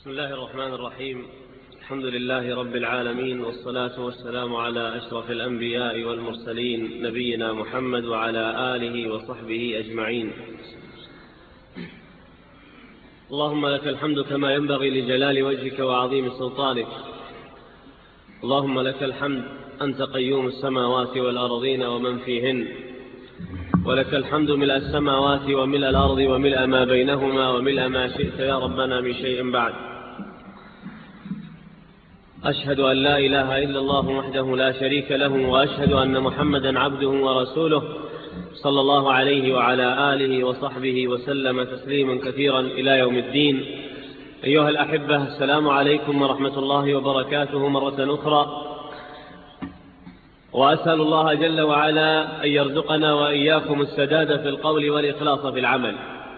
بسم الله الرحمن الرحيم. الحمد لله رب العالمين، والصلاة والسلام على أشرف الأنبياء والمرسلين نبينا محمد وعلى آله وصحبه أجمعين. اللهم لك الحمد كما ينبغي لجلال وجهك وعظيم سلطانك. اللهم لك الحمد أنت قيوم السماوات والأرضين ومن فيهن، ولك الحمد ملء السماوات وملء الأرض وملء ما بينهما وملء ما شئت يا ربنا من شيء بعد. أشهد أن لا إله إلا الله وحده لا شريك له، وأشهد أن محمدا عبده ورسوله صلى الله عليه وعلى آله وصحبه وسلم تسليما كثيرا إلى يوم الدين. أيها الأحبة، السلام عليكم ورحمة الله وبركاته مرة أخرى، وأسأل الله جل وعلا أن يرزقنا وإياكم السداد في القول والإخلاص في العمل.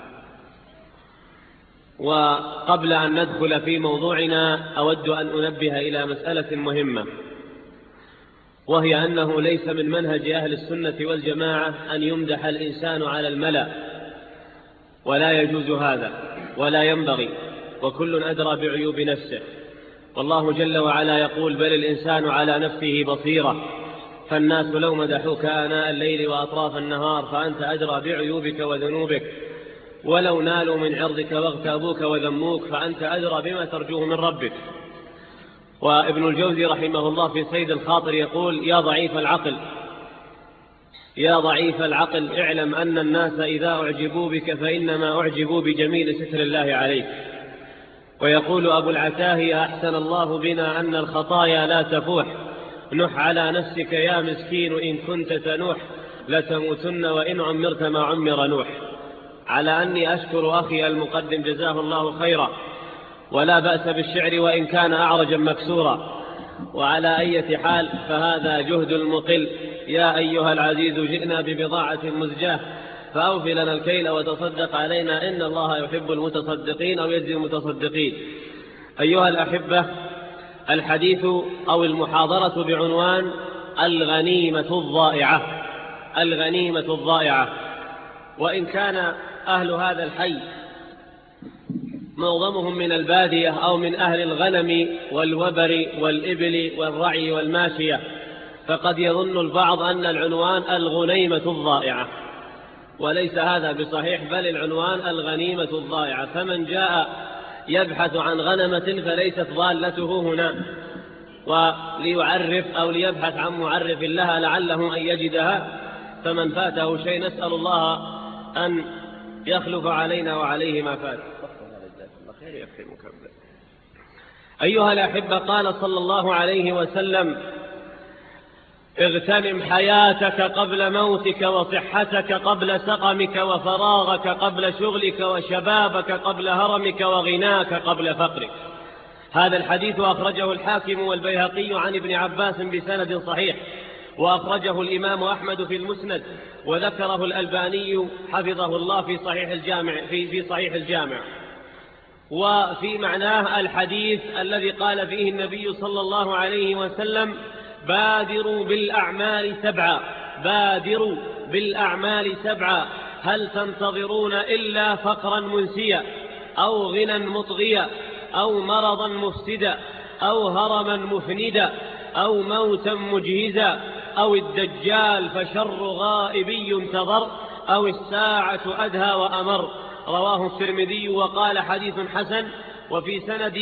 وقبل أن ندخل في موضوعنا أود أن أنبه إلى مسألة مهمة، وهي أنه ليس من منهج أهل السنة والجماعة أن يمدح الإنسان على الملأ، ولا يجوز هذا ولا ينبغي، وكل أدرى بعيوب نفسه. والله جل وعلا يقول: بل الإنسان على نفسه بصيرة، فالناس لو مدحوك آناء الليل وأطراف النهار فأنت أدرى بعيوبك وذنوبك، ولو نالوا من عرضك واغتابوك وذموك فأنت أدرى بما ترجوه من ربك. وابن الجوزي رحمه الله في سيد الخاطر يقول: يا ضعيف العقل، يا ضعيف العقل، اعلم أن الناس إذا أعجبوا بك فإنما أعجبوا بجميل ستر الله عليك. ويقول أبو العتاهية: أحسن الله بنا أن الخطايا لا تفوح، نح على نفسك يا مسكين إن كنت تنوح، لتموتن وإن عمرت ما عمر نوح. على أني أشكر أخي المقدم جزاه الله خيرا، ولا بأس بالشعر وإن كان أعرجا مكسورا. وعلى أي حال فهذا جهد المقل. يا أيها العزيز، جئنا ببضاعة مزجاة فأوف لنا الكيل وتصدق علينا، إن الله يحب المتصدقين أو يجزي المتصدقين. أيها الأحبة، الحديث أو المحاضرة بعنوان الغنيمة الضائعة. الغنيمة الضائعة. وإن كان أهل هذا الحي معظمهم من البادية أو من أهل الغنم والوبر والإبل والرعي والماشية، فقد يظن البعض أن العنوان الغنيمة الضائعة، وليس هذا بصحيح، بل العنوان الغنيمة الضائعة. فمن جاء يبحث عن غنمة فليست ضالته هنا، وليعرف أو ليبحث عن معرف لها لعله أن يجدها. فمن فاته شيء نسأل الله أن يخلف علينا وعليه ما فات. أيها الأحبة، قال صلى الله عليه وسلم: اغتنم حياتك قبل موتك، وصحتك قبل سقمك، وفراغك قبل شغلك، وشبابك قبل هرمك، وغناك قبل فقرك. هذا الحديث أخرجه الحاكم والبيهقي عن ابن عباس بسند صحيح، وأخرجه الإمام أحمد في المسند، وذكره الألباني حفظه الله في صحيح الجامع. وفي معناه الحديث الذي قال فيه النبي صلى الله عليه وسلم: بادروا بالأعمال سبعا، بادروا بالأعمال سبعا، هل تنتظرون إلا فقرا منسيا، أو غنى مطغيا، أو مرضا مفسدا، أو هرما مفندا، أو موتا مجهزا، أو الدجال فشر غائبي ينتظر، أو الساعة أدهى وأمر. رواه الترمذي وقال: حديث حسن. وفي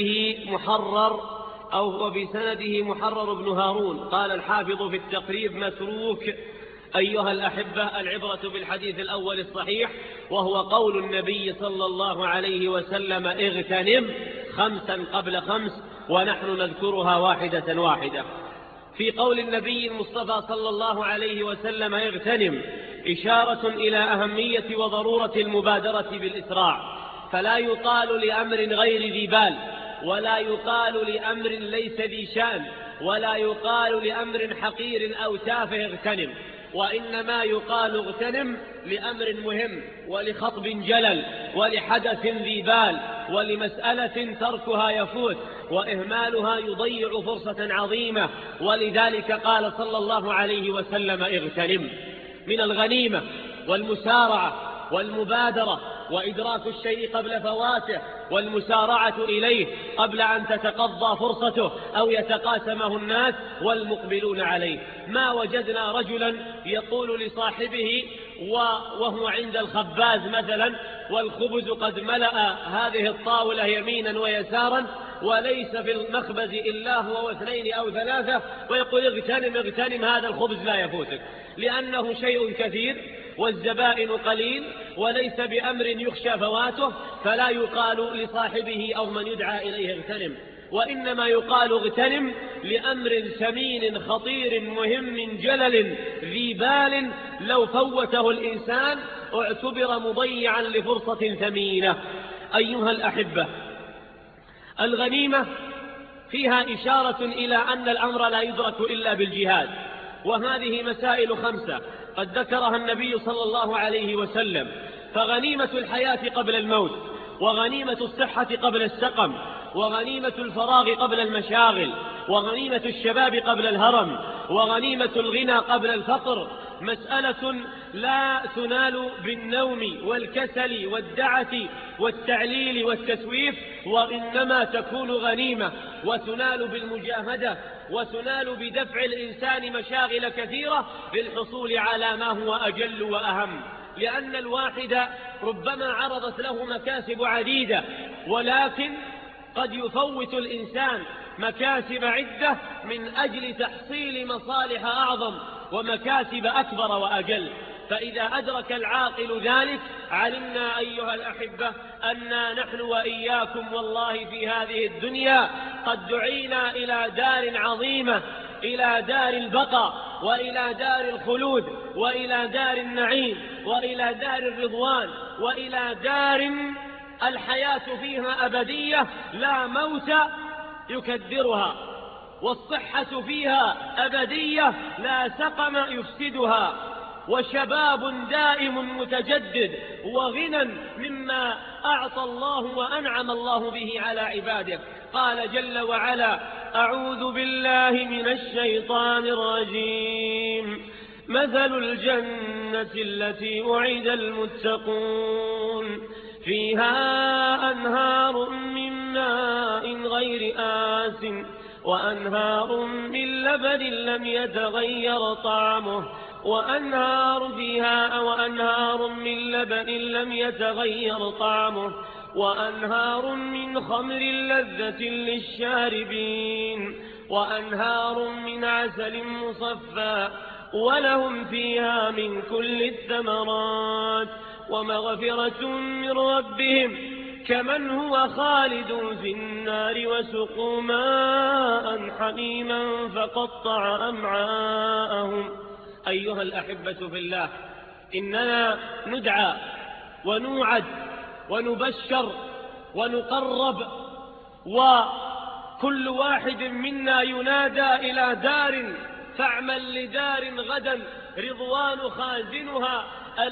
سنده محرر بن هارون. قال الحافظ في التقريب: متروك. أيها الأحبة، العبرة بالحديث الأول الصحيح، وهو قول النبي صلى الله عليه وسلم: اغتنم خمسا قبل خمس، ونحن نذكرها واحدة واحدة. في قول النبي المصطفى صلى الله عليه وسلم اغتنم إشارة إلى أهمية وضرورة المبادرة بالإسراع، فلا يقال لأمر غير ذي بال، ولا يقال لأمر ليس ذي شأن، ولا يقال لأمر حقير أو تافه اغتنم، وإنما يقال اغتنم لأمر مهم، ولخطب جلل، ولحدث ذي بال، ولمسألة تركها يفوت وإهمالها يضيع فرصة عظيمة. ولذلك قال صلى الله عليه وسلم: اغتنم. من الغنيمة والمسارعة والمبادرة وإدراك الشيء قبل فواته والمسارعة إليه قبل أن تتقضى فرصته أو يتقاسمه الناس والمقبلون عليه. ما وجدنا رجلا يقول لصاحبه وهو عند الخباز مثلا والخبز قد ملأ هذه الطاولة يمينا ويسارا وليس في المخبز إلا هو واثنين أو ثلاثة، ويقول اغتنم هذا الخبز لا يفوتك، لأنه شيء كثير والزبائن قليل وليس بأمر يخشى فواته، فلا يقال لصاحبه أو من يدعى إليه اغتنم، وإنما يقال اغتنم لأمر ثمين خطير مهم جلل ذي بال لو فوته الإنسان اعتبر مضيعا لفرصة ثمينة. أيها الأحبة، الغنيمة فيها إشارة إلى أن الأمر لا يدرك إلا بالجهاد، وهذه مسائل 5 قد ذكرها النبي صلى الله عليه وسلم. فغنيمة الحياة قبل الموت، وغنيمة الصحة قبل السقم، وغنيمة الفراغ قبل المشاغل، وغنيمة الشباب قبل الهرم، وغنيمة الغنى قبل الفقر، مسألة لا تنال بالنوم والكسل والدعة والتعليل والتسويف، وإنما تكون غنيمة وتنال بالمجاهدة، وتنال بدفع الإنسان مشاغل كثيرة للحصول على ما هو أجل وأهم، لأن الواحد ربما عرضت له مكاسب عديدة، ولكن قد يفوت الإنسان مكاسب عدة من أجل تحصيل مصالح أعظم ومكاسب أكبر وأجل. فإذا أدرك العاقل ذلك علمنا أيها الأحبة أننا نحن وإياكم والله في هذه الدنيا قد دعينا إلى دار عظيمة، إلى دار البقاء، وإلى دار الخلود، وإلى دار النعيم، وإلى دار الرضوان، وإلى دار الحياة فيها أبدية لا موت يكدرها، والصحة فيها أبدية لا سقم يفسدها، وشباب دائم متجدد، وغنى مما أعطى الله وأنعم الله به على عباده. قال جل وعلا: أعوذ بالله من الشيطان الرجيم. مثل الجنة التي وعد المتقون فيها أنهار من ماء غير آس وأنهار من لبن لم يتغير طعمه وأنهار من لبن لم يتغير طعمه وأنهار من خمر لذة للشاربين وأنهار من عسل مصفى ولهم فيها من كل الثمرات ومغفرة من ربهم كمن هو خالد في النار وسقوا ماء حميما فقطع أمعاءهم. أيها الأحبة في الله، إننا ندعى ونوعد ونبشر ونقرب، وكل واحد منا ينادى إلى دار، فاعمل لدار غدا رضوان خازنها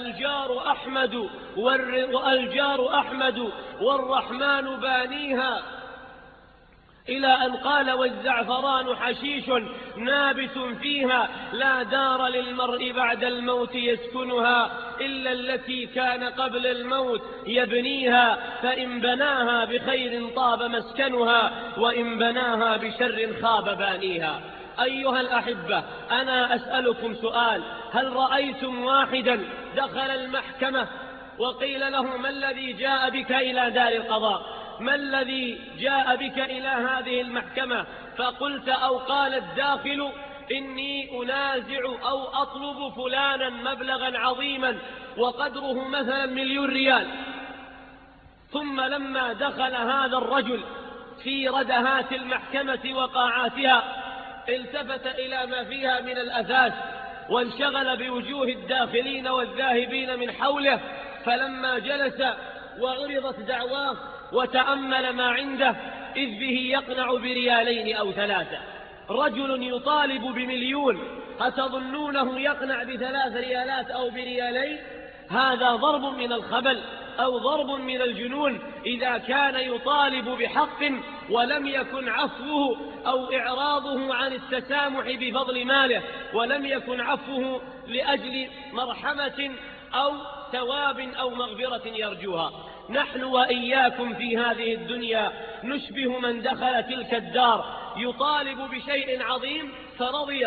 الجار أحمد والرحمن بانيها، إلى أن قال: والزعفران حشيش نابت فيها لا دار للمرء بعد الموت يسكنها إلا التي كان قبل الموت يبنيها، فإن بناها بخير طاب مسكنها وإن بناها بشر خاب بانيها. أيها الأحبة، أنا أسألكم سؤال: هل رأيتم واحدا دخل المحكمة وقيل له: ما الذي جاء بك إلى دار القضاء؟ ما الذي جاء بك إلى هذه المحكمة؟ فقلت أو قال الداخل: إني أنازع أو أطلب فلانا مبلغا عظيما وقدره مثلا 1,000,000 ريال. ثم لما دخل هذا الرجل في ردهات المحكمة وقاعاتها التفت إلى ما فيها من الأثاث وانشغل بوجوه الداخلين والذاهبين من حوله، فلما جلس وعرضت دعواه وتأمل ما عنده إذ به يقنع ب2 أو 3. رجل يطالب ب1,000,000، أتظنونه يقنع ب3 ريالات أو ب2؟ هذا ضرب من الخبل أو ضرب من الجنون إذا كان يطالب بحق ولم يكن عفوه أو إعراضه عن التسامح بفضل ماله، ولم يكن عفوه لأجل مرحمة أو ثواب أو مغفرة يرجوها. نحن وإياكم في هذه الدنيا نشبه من دخل تلك الدار يطالب بشيء عظيم فرضي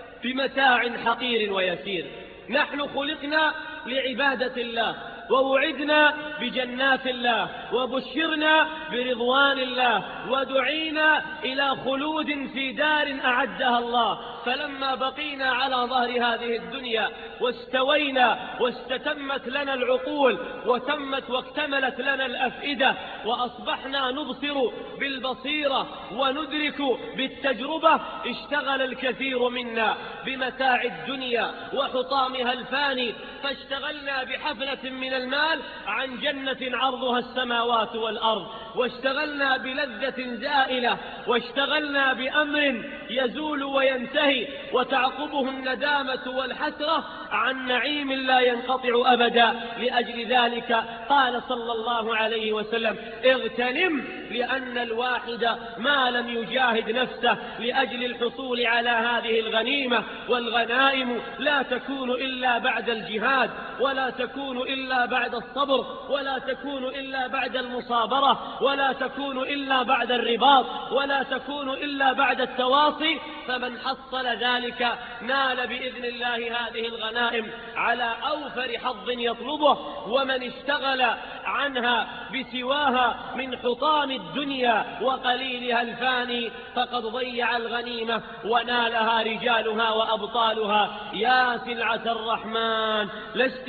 بمتاع حقير ويسير. نحن خلقنا لعبادة الله، ووعدنا بجنات الله، وبشرنا برضوان الله، ودعينا إلى خلود في دار أعدها الله. فلما بقينا على ظهر هذه الدنيا واستوينا واستتمت لنا العقول وتمت واكتملت لنا الأفئدة وأصبحنا نبصر بالبصيرة وندرك بالتجربة، اشتغل الكثير منا بمتاع الدنيا وحطامها الفاني، فاشتغلنا بحفلة من المال عن جنة عرضها السماوات والأرض، واشتغلنا بلذة زائلة، واشتغلنا بأمر يزول وينتهي وتعقبه الندامة والحسرة عن نعيم لا ينقطع أبدا. لأجل ذلك قال صلى الله عليه وسلم: اغتنم، لأن الواحد ما لم يجاهد نفسه لأجل الحصول على هذه الغنيمة، والغنائم لا تكون إلا بعد الجهاد، ولا تكون إلا بعد الصبر، ولا تكون إلا بعد المصابرة، ولا تكون إلا بعد الرباط، ولا تكون إلا بعد التواصي. فمن حصل ذلك نال بإذن الله هذه الغنائم على أوفر حظ يطلبه، ومن اشتغل عنها بسواها من حطام الدنيا وقليلها الفاني فقد ضيع الغنيمة ونالها رجالها وأبطالها. يا سلعة الرحمن لست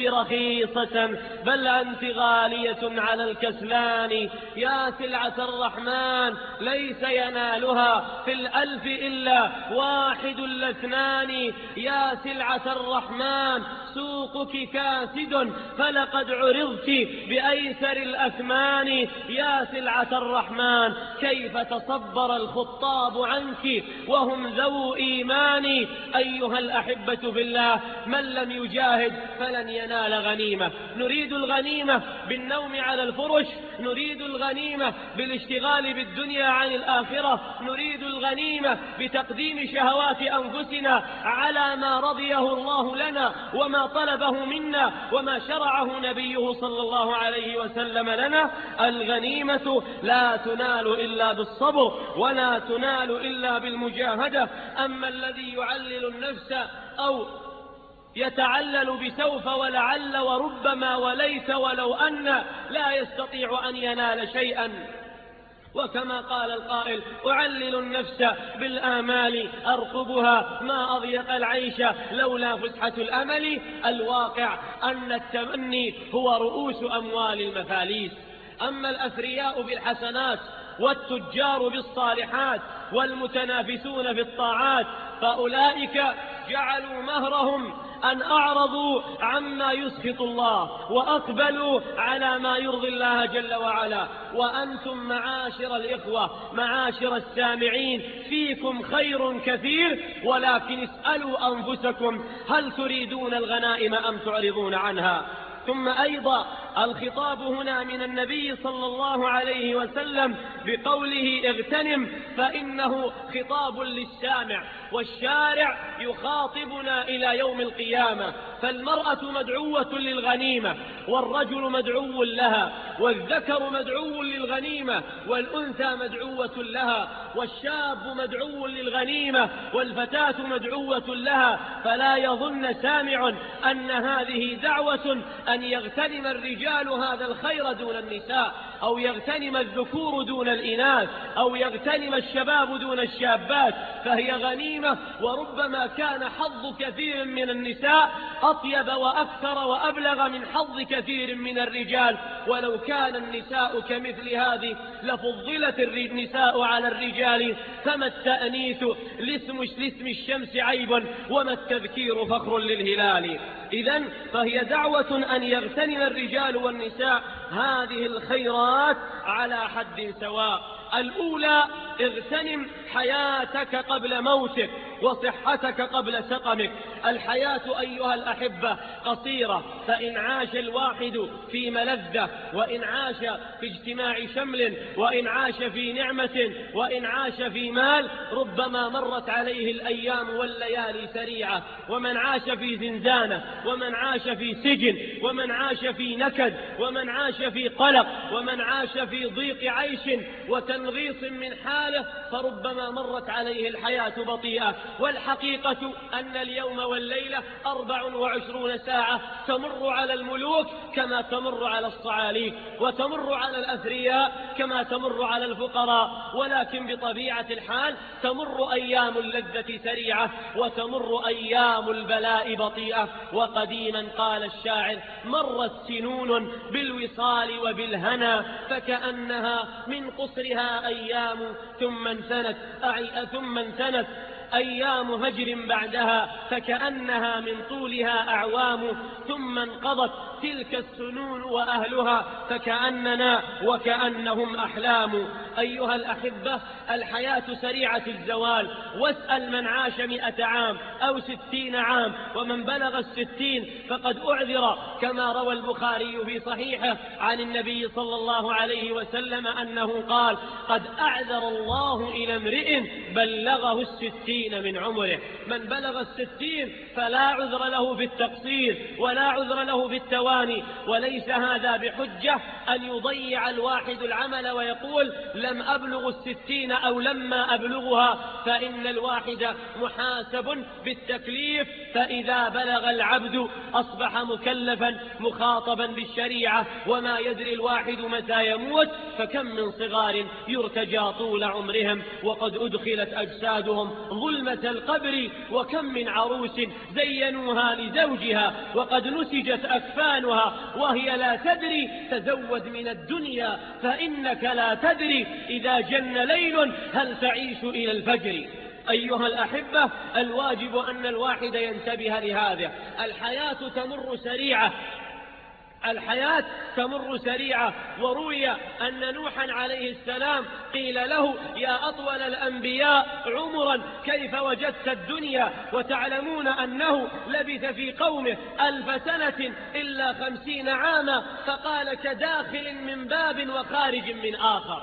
رخيصة بل أنت غالية على الكسلان. يا سلعة الرحمن ليس ينالها في الألف إلا واحد لاثنان. يا سلعة الرحمن سوقك كاسد فلقد عرضت بأيسر الأثمان. يا سلعة الرحمن كيف تصبر الخطاب عنك وهم ذو إيمان. أيها الأحبة في الله، من لم يجاهد فلن ينال غنيمة. نريد الغنيمة بالنوم على الفرش، نريد الغنيمة بالاشتغال بالدنيا عن الآخرة، نريد الغنيمة بتقديم شهوات أنفسنا على ما رضيه الله لنا وما طلبه منا وما شرعه نبيه صلى الله عليه وسلم لنا. الغنيمة لا تنال إلا بالصبر، ولا تنال إلا بالمجاهدة. أما الذي يعلل النفس أو يتعلل بسوف ولعل وربما وليس ولو أن لا يستطيع أن ينال شيئا. وكما قال القائل: أعلل النفس بالآمال أرقبها ما أضيق العيش لولا فسحة الأمل. الواقع أن التمني هو رؤوس أموال المفاليس. أما الأثرياء بالحسنات والتجار بالصالحات والمتنافسون في الطاعات فأولئك جعلوا مهرهم أن أعرضوا عما يسخط الله وأقبلوا على ما يرضي الله جل وعلا. وأنتم معاشر الإخوة معاشر السامعين فيكم خير كثير، ولكن اسألوا أنفسكم هل تريدون الغنائم أم تعرضون عنها؟ ثم أيضا الخطاب هنا من النبي صلى الله عليه وسلم بقوله اغتنم، فإنه خطاب للسامع، والشارع يخاطبنا إلى يوم القيامة. فالمرأة مدعوة للغنيمة، والرجل مدعو لها، والذكر مدعو للغنيمة، والأنثى مدعوة لها، والشاب مدعو للغنيمة، والفتاة مدعوة لها. فلا يظن سامع أن هذه دعوة أن يغتنم الرجال هذا الخير دون النساء، أو يغتنم الذكور دون الإناث، أو يغتنم الشباب دون الشابات. فهي غنيمة، وربما كان حظ كثير من النساء أطيب وأكثر وأبلغ من حظ كثير من الرجال. ولو كان النساء كمثل هذه لفضلت النساء على الرجال. فما التأنيث لاسم الشمس عيب، وما التذكير فخر للهلال. إذن فهي دعوة أن يغتنم الرجال والنساء هذه الخيرات على حد سواء. الأولى اغتنم حياتك قبل موتك وصحتك قبل سقمك. الحياة أيها الأحبة قصيرة، فإن عاش الواحد في ملذة، وإن عاش في اجتماع شمل، وإن عاش في نعمة، وإن عاش في مال، ربما مرت عليه الأيام والليالي سريعة. ومن عاش في زنزانة، ومن عاش في سجن، ومن عاش في نكد، ومن عاش في قلق، ومن عاش في ضيق عيش وتنغيص من حاله، فربما مرت عليه الحياة بطيئة. والحقيقة أن اليوم والليلة 24 ساعة تمر على الملوك كما تمر على الصعاليك، وتمر على الأثرياء كما تمر على الفقراء، ولكن بطبيعة الحال تمر أيام اللذة سريعة، وتمر أيام البلاء بطيئة. وقديما قال الشاعر: مرت سنون بالوصال وبالهنا، فكأنها من قصرها أيام ثم انثنت أيام هجر بعدها، فكأنها من طولها أعوام، ثم انقضت تلك السنون وأهلها، فكأننا وكأنهم أحلام. أيها الأحبة، الحياة سريعة الزوال، واسأل من عاش 100 عام أو 60 عام، ومن بلغ 60 فقد أعذر، كما روى البخاري في صحيحه عن النبي صلى الله عليه وسلم أنه قال: قد أعذر الله إلى امرئ بلغه 60 من عمره. من بلغ 60 فلا عذر له في التقصير، ولا عذر له في التواني. وليس هذا بحجة أن يضيع الواحد العمل ويقول: لم أبلغ 60 أو لما أبلغها، فإن الواحد محاسب بالتكليف، فإذا بلغ العبد أصبح مكلفا مخاطبا بالشريعة. وما يدري الواحد متى يموت، فكم من صغار يرتجى طول عمرهم وقد أدخلت أجسادهم ظلمة القبر، وكم من عروس زينوها لزوجها وقد نسجت أكفانها وهي لا تدري. تزود من الدنيا فإنك لا تدري إذا جن ليل هل تعيش إلى الفجر. أيها الأحبة، الواجب أن الواحد ينتبه لهذا. الحياة تمر سريعة. وروي أن نوحا عليه السلام قيل له: يا أطول الأنبياء عمرا كيف وجدت الدنيا؟ وتعلمون أنه لبث في قومه 1000 سنة إلا 50 عاما، فقال: كداخل من باب وخارج من آخر.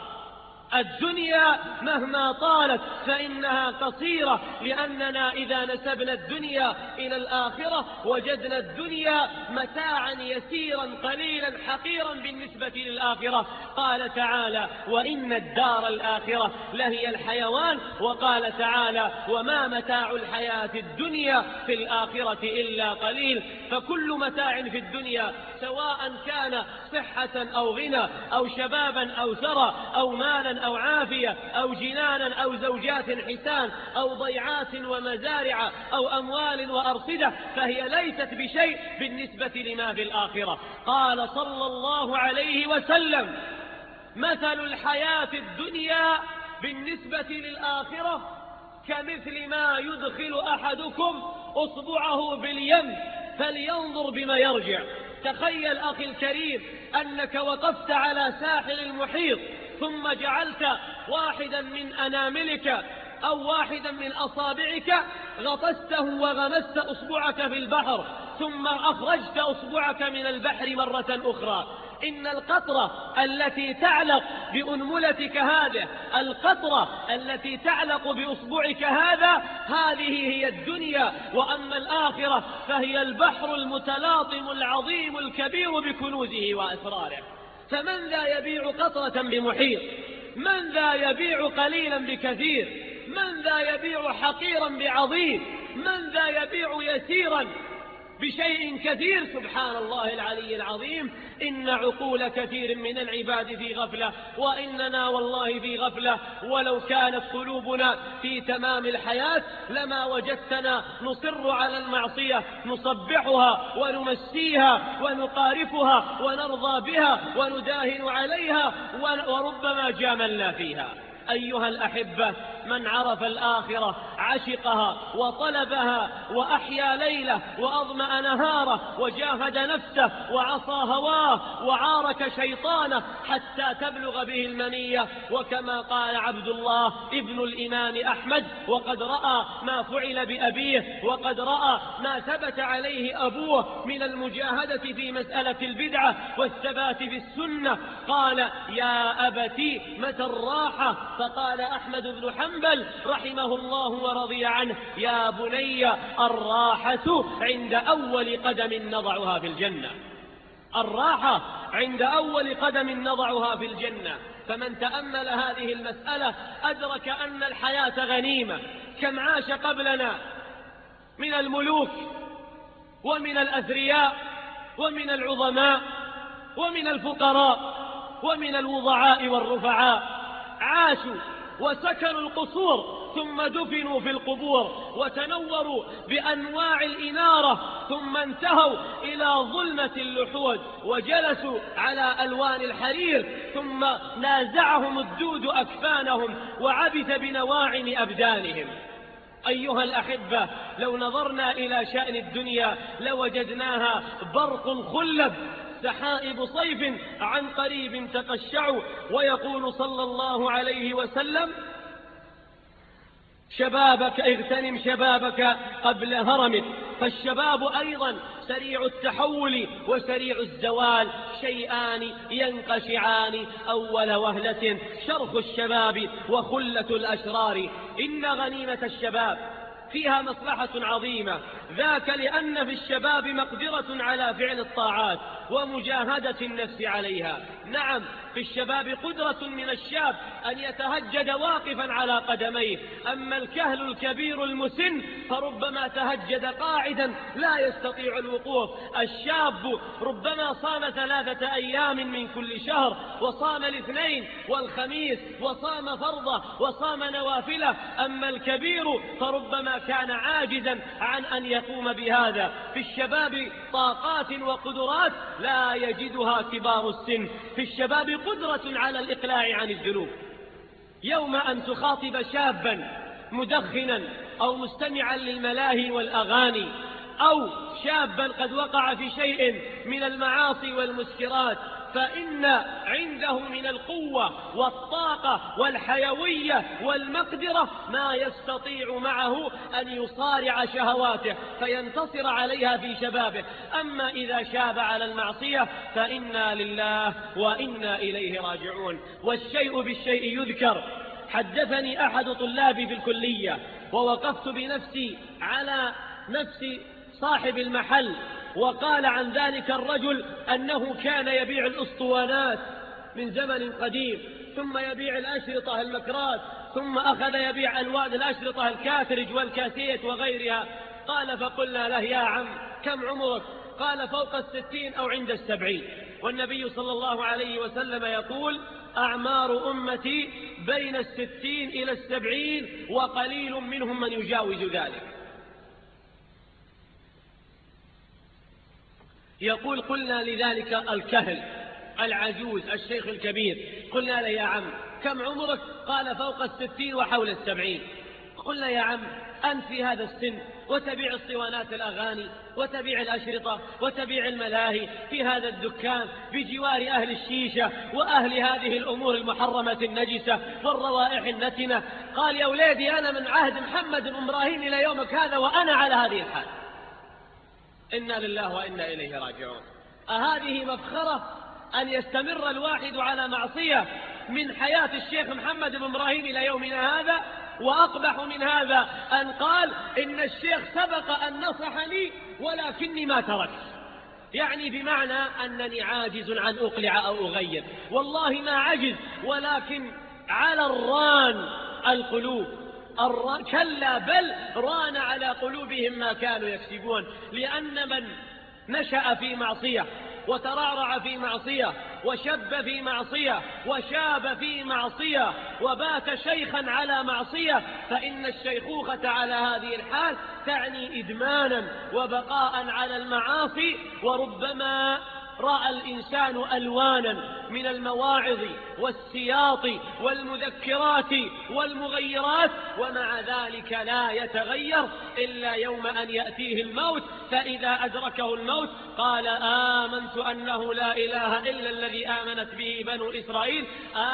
الدنيا مهما طالت فإنها قصيرة، لأننا إذا نسبنا الدنيا إلى الآخرة وجدنا الدنيا متاعا يسيرا قليلا حقيرا بالنسبة للآخرة. قال تعالى: وإن الدار الآخرة لهي الحيوان. وقال تعالى: وما متاع الحياة الدنيا في الآخرة إلا قليل. فكل متاع في الدنيا، سواء كان صحة أو غنى أو شبابا أو ثرى أو مالا أو عافية أو جنانا أو زوجات حسان أو ضيعات ومزارع أو أموال وأرصدة، فهي ليست بشيء بالنسبة لما في الآخرة. قال صلى الله عليه وسلم: مثل الحياة الدنيا بالنسبة للآخرة كمثل ما يدخل أحدكم أصبعه باليم فلينظر بما يرجع. تخيل أخي الكريم أنك وقفت على ساحل المحيط، ثم جعلت واحدا من أناملك أو واحدا من أصابعك غطسته وغمست أصبعك في البحر، ثم أخرجت أصبعك من البحر مرة أخرى. إن القطرة التي تعلق بأنملتك هذه، القطرة التي تعلق بأصبعك هذا، هذه هي الدنيا. وأما الآخرة فهي البحر المتلاطم العظيم الكبير بكنوزه وأسراره. فمن ذا يبيع قطرة بمحيط؟ من ذا يبيع قليلا بكثير؟ من ذا يبيع حقيرا بعظيم؟ من ذا يبيع يسيرا بشيء كثير؟ سبحان الله العلي العظيم. إن عقول كثير من العباد في غفلة، وإننا والله في غفلة. ولو كانت قلوبنا في تمام الحياة لما وجدتنا نصر على المعصية، نصبحها ونمسيها ونقارفها ونرضى بها ونداهن عليها، وربما جاملنا فيها. أيها الأحبة، من عرف الآخرة عشقها وطلبها وأحيا ليله وأظمأ نهاره وجاهد نفسه وعصى هواه وعارك شيطانه حتى تبلغ به المنية. وكما قال عبد الله ابن الإمام أحمد: وقد رأى ما فعل بأبيه وقد رأى ما ثبت عليه أبوه من المجاهدة في مسألة البدعة والثبات في السنة. قال: يا أبتي متى الراحة؟ فقال أحمد بن حنبل رحمه الله ورضي عنه: يا بني الراحة عند أول قدم نضعها في الجنة. الراحة عند أول قدم نضعها في الجنة. فمن تأمل هذه المسألة أدرك أن الحياة غنيمة. كم عاش قبلنا من الملوك ومن الأثرياء ومن العظماء ومن الفقراء ومن الوضعاء والرفعاء، عاشوا وسكنوا القصور ثم دفنوا في القبور وتنوروا بأنواع الإنارة ثم انتهوا إلى ظلمة اللحود وجلسوا على ألوان الحرير ثم نازعهم الدود أكفانهم وعبث بنواعم أبدانهم. أيها الأحبة، لو نظرنا إلى شأن الدنيا لوجدناها برق خلب، سحائب صيف عن قريب تقشع. ويقول صلى الله عليه وسلم: شبابك اغتنم شبابك قبل هرمك. فالشباب أيضا سريع التحول وسريع الزوال، شيئان ينقشعان أول وهلة: شرخ الشباب وخلة الأشرار. إن غنيمة الشباب فيها مصلحة عظيمة، ذاك لأن في الشباب مقدرة على فعل الطاعات ومجاهدة النفس عليها. نعم، في الشباب قدرة من الشاب أن يتهجد واقفا على قدميه، أما الكهل الكبير المسن فربما تهجد قاعدا لا يستطيع الوقوف. الشاب ربما صام 3 أيام من كل شهر، وصام الاثنين والخميس، وصام فرضه وصام نوافله، أما الكبير فربما كان عاجزا عن أن يقوم بهذا. في الشباب طاقات وقدرات لا يجدها كبار السن. في الشباب قدرة على الإقلاع عن الذنوب. يوم أن تخاطب شابا مدخنا أو مستمعا للملاهي والأغاني، أو شابا قد وقع في شيء من المعاصي والمسكرات، فإن عنده من القوة والطاقة والحيوية والمقدرة ما يستطيع معه أن يصارع شهواته فينتصر عليها في شبابه. أما إذا شاب على المعصية فإنا لله وإنا إليه راجعون. والشيء بالشيء يذكر. حدثني أحد طلابي في الكلية ووقفت بنفسي على نفس صاحب المحل، وقال عن ذلك الرجل أنه كان يبيع الأسطوانات من زمن قديم، ثم يبيع الأشرطة المكرات، ثم أخذ يبيع ألوان الأشرطة الكاترج والكاسيت وغيرها. قال: فقلنا له: يا عم كم عمرك؟ قال: فوق 60 أو عند 70. والنبي صلى الله عليه وسلم يقول: أعمار أمتي بين 60 إلى 70 وقليل منهم من يجاوز ذلك. يقول: قلنا لذلك الكهل العجوز الشيخ الكبير، قلنا له: يا عم كم عمرك؟ قال: فوق 60 وحول 70. قلنا: يا عم أنت في هذا السن وتبيع الصوانات الأغاني وتبيع الأشرطة وتبيع الملاهي في هذا الدكان بجوار أهل الشيشة وأهل هذه الأمور المحرمة النجسة والروائح النتنة. قال: يا ولادي أنا من عهد محمد بن إبراهيم إلى يومك هذا وأنا على هذه الحال. إنا لله وإنا إليه راجعون. أهذه مفخرة أن يستمر الواحد على معصية من حياة الشيخ محمد بن إبراهيم إلى يومنا هذا؟ وأقبح من هذا أن قال: إن الشيخ سبق أن نصحني ولكني ما تركت، يعني بمعنى أنني عاجز عن أقلع أو أغير. والله ما عجز، ولكن على الران القلوب، كلا بل ران على قلوبهم ما كانوا يكسبون. لأن من نشأ في معصية وترعرع في معصية وشب في معصية وشاب في معصية وبات شيخا على معصية، فإن الشيخوخة على هذه الحال تعني إدمانا وبقاء على المعاصي، وربما رأى الإنسان ألوانا من المواعظ والسياط والمذكرات والمغيرات، ومع ذلك لا يتغير إلا يوم أن يأتيه الموت، فإذا أدركه الموت قال آمنت أنه لا إله إلا الذي آمنت به بنو إسرائيل.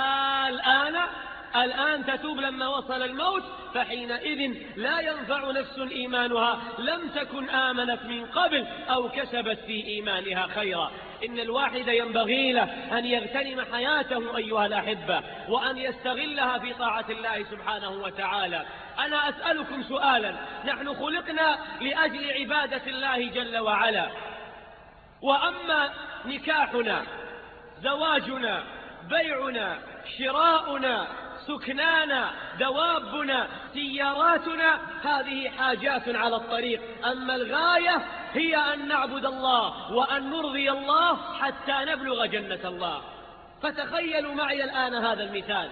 الآن تتوب لما وصل الموت، فحينئذ لا ينفع نفس إيمانها لم تكن آمنت من قبل أو كسبت في إيمانها خيرا. إن الواحد ينبغي له أن يغتنم حياته أيها الأحبة، وأن يستغلها في طاعة الله سبحانه وتعالى. أنا أسألكم سؤالا، نحن خلقنا لأجل عبادة الله جل وعلا، وأما نكاحنا، زواجنا، بيعنا، شراؤنا، سكنانا، دوابنا، سياراتنا، هذه حاجات على الطريق. أما الغاية هي أن نعبد الله وأن نرضي الله حتى نبلغ جنة الله. فتخيلوا معي الآن هذا المثال: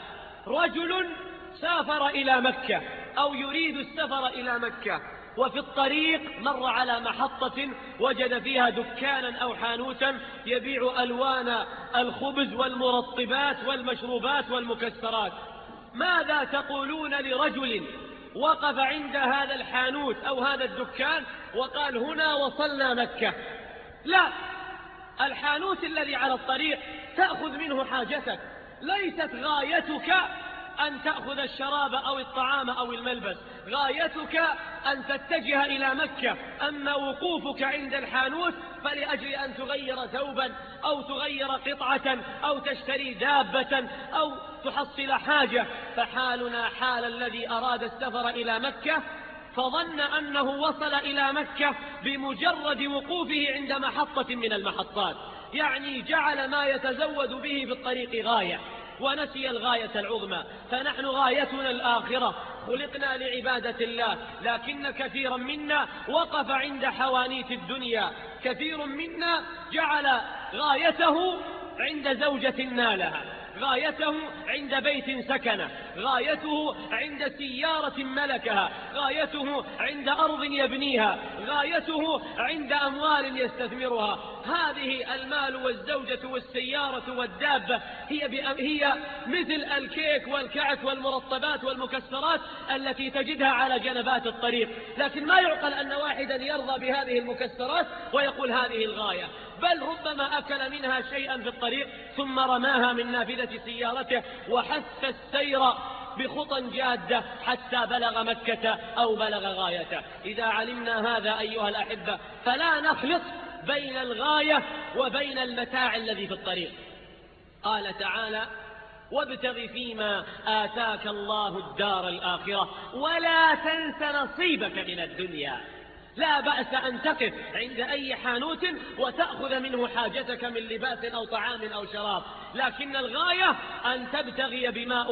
رجل سافر إلى مكة أو يريد السفر إلى مكة، وفي الطريق مر على محطة وجد فيها دكانا أو حانوتا يبيع ألوان الخبز والمرطبات والمشروبات والمكسرات. ماذا تقولون لرجل وقف عند هذا الحانوت أو هذا الدكان وقال هنا وصلنا مكة؟ لا، الحانوت الذي على الطريق تأخذ منه حاجتك، ليست غايتك أن تأخذ الشراب أو الطعام أو الملبس، غايتك أن تتجه إلى مكة. أما وقوفك عند الحانوت فلأجل أن تغير ثوبا أو تغير قطعة أو تشتري دابة أو تحصل حاجة. فحالنا حال الذي أراد السفر إلى مكة فظن أنه وصل إلى مكة بمجرد وقوفه عند محطة من المحطات، يعني جعل ما يتزود به في الطريق غاية ونسي الغاية العظمى. فنحن غايتنا الآخرة، خلقنا لعبادة الله، لكن كثيرا منا وقف عند حوانيت الدنيا، كثير منا جعل غايته عند زوجة نالها، غايته عند بيت سكنه، غايته عند سيارة ملكها، غايته عند أرض يبنيها، غايته عند أموال يستثمرها. هذه المال والزوجة والسيارة والدابة هي مثل الكيك والكعك والمرطبات والمكسرات التي تجدها على جنبات الطريق، لكن ما يعقل أن واحدا يرضى بهذه المكسرات ويقول هذه الغاية، بل ربما أكل منها شيئا في الطريق ثم رماها من نافذة سيارته وحث السير بخطى جادة حتى بلغ مكة أو بلغ غايته. إذا علمنا هذا أيها الأحبة فلا نخلط بين الغاية وبين المتاع الذي في الطريق. قال تعالى: وابتغ فيما آتاك الله الدار الآخرة ولا تنس نصيبك من الدنيا. لا بأس أن تقف عند أي حانوت وتأخذ منه حاجتك من لباس أو طعام أو شراب، لكن الغاية أن تبتغي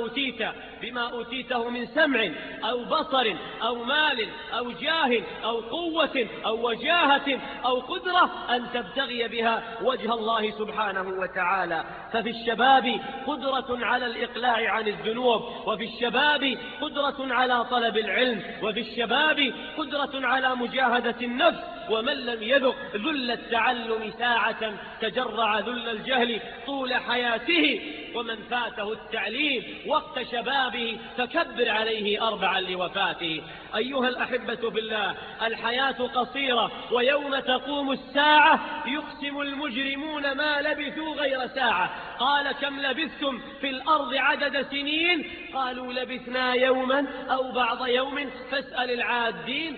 بما أوتيته من سمع أو بصر أو مال أو جاه أو قوة أو وجاهة أو قدرة، أن تبتغي بها وجه الله سبحانه وتعالى. ففي الشباب قدرة على الإقلاع عن الذنوب، وفي الشباب قدرة على طلب العلم، وفي الشباب قدرة على مجاهدة النفس. ومن لم يذق ذل التعلم ساعة تجرع ذل الجهل طول حياته، ومن فاته التعليم وقت شبابه فكبر عليه 4 لوفاته. أيها الأحبة بالله، الحياة قصيرة، ويوم تقوم الساعة يقسم المجرمون ما لبثوا غير ساعة. قال: كم لبثتم في الأرض عدد سنين؟ قالوا: لبثنا يوما أو بعض يوم فاسأل العادين.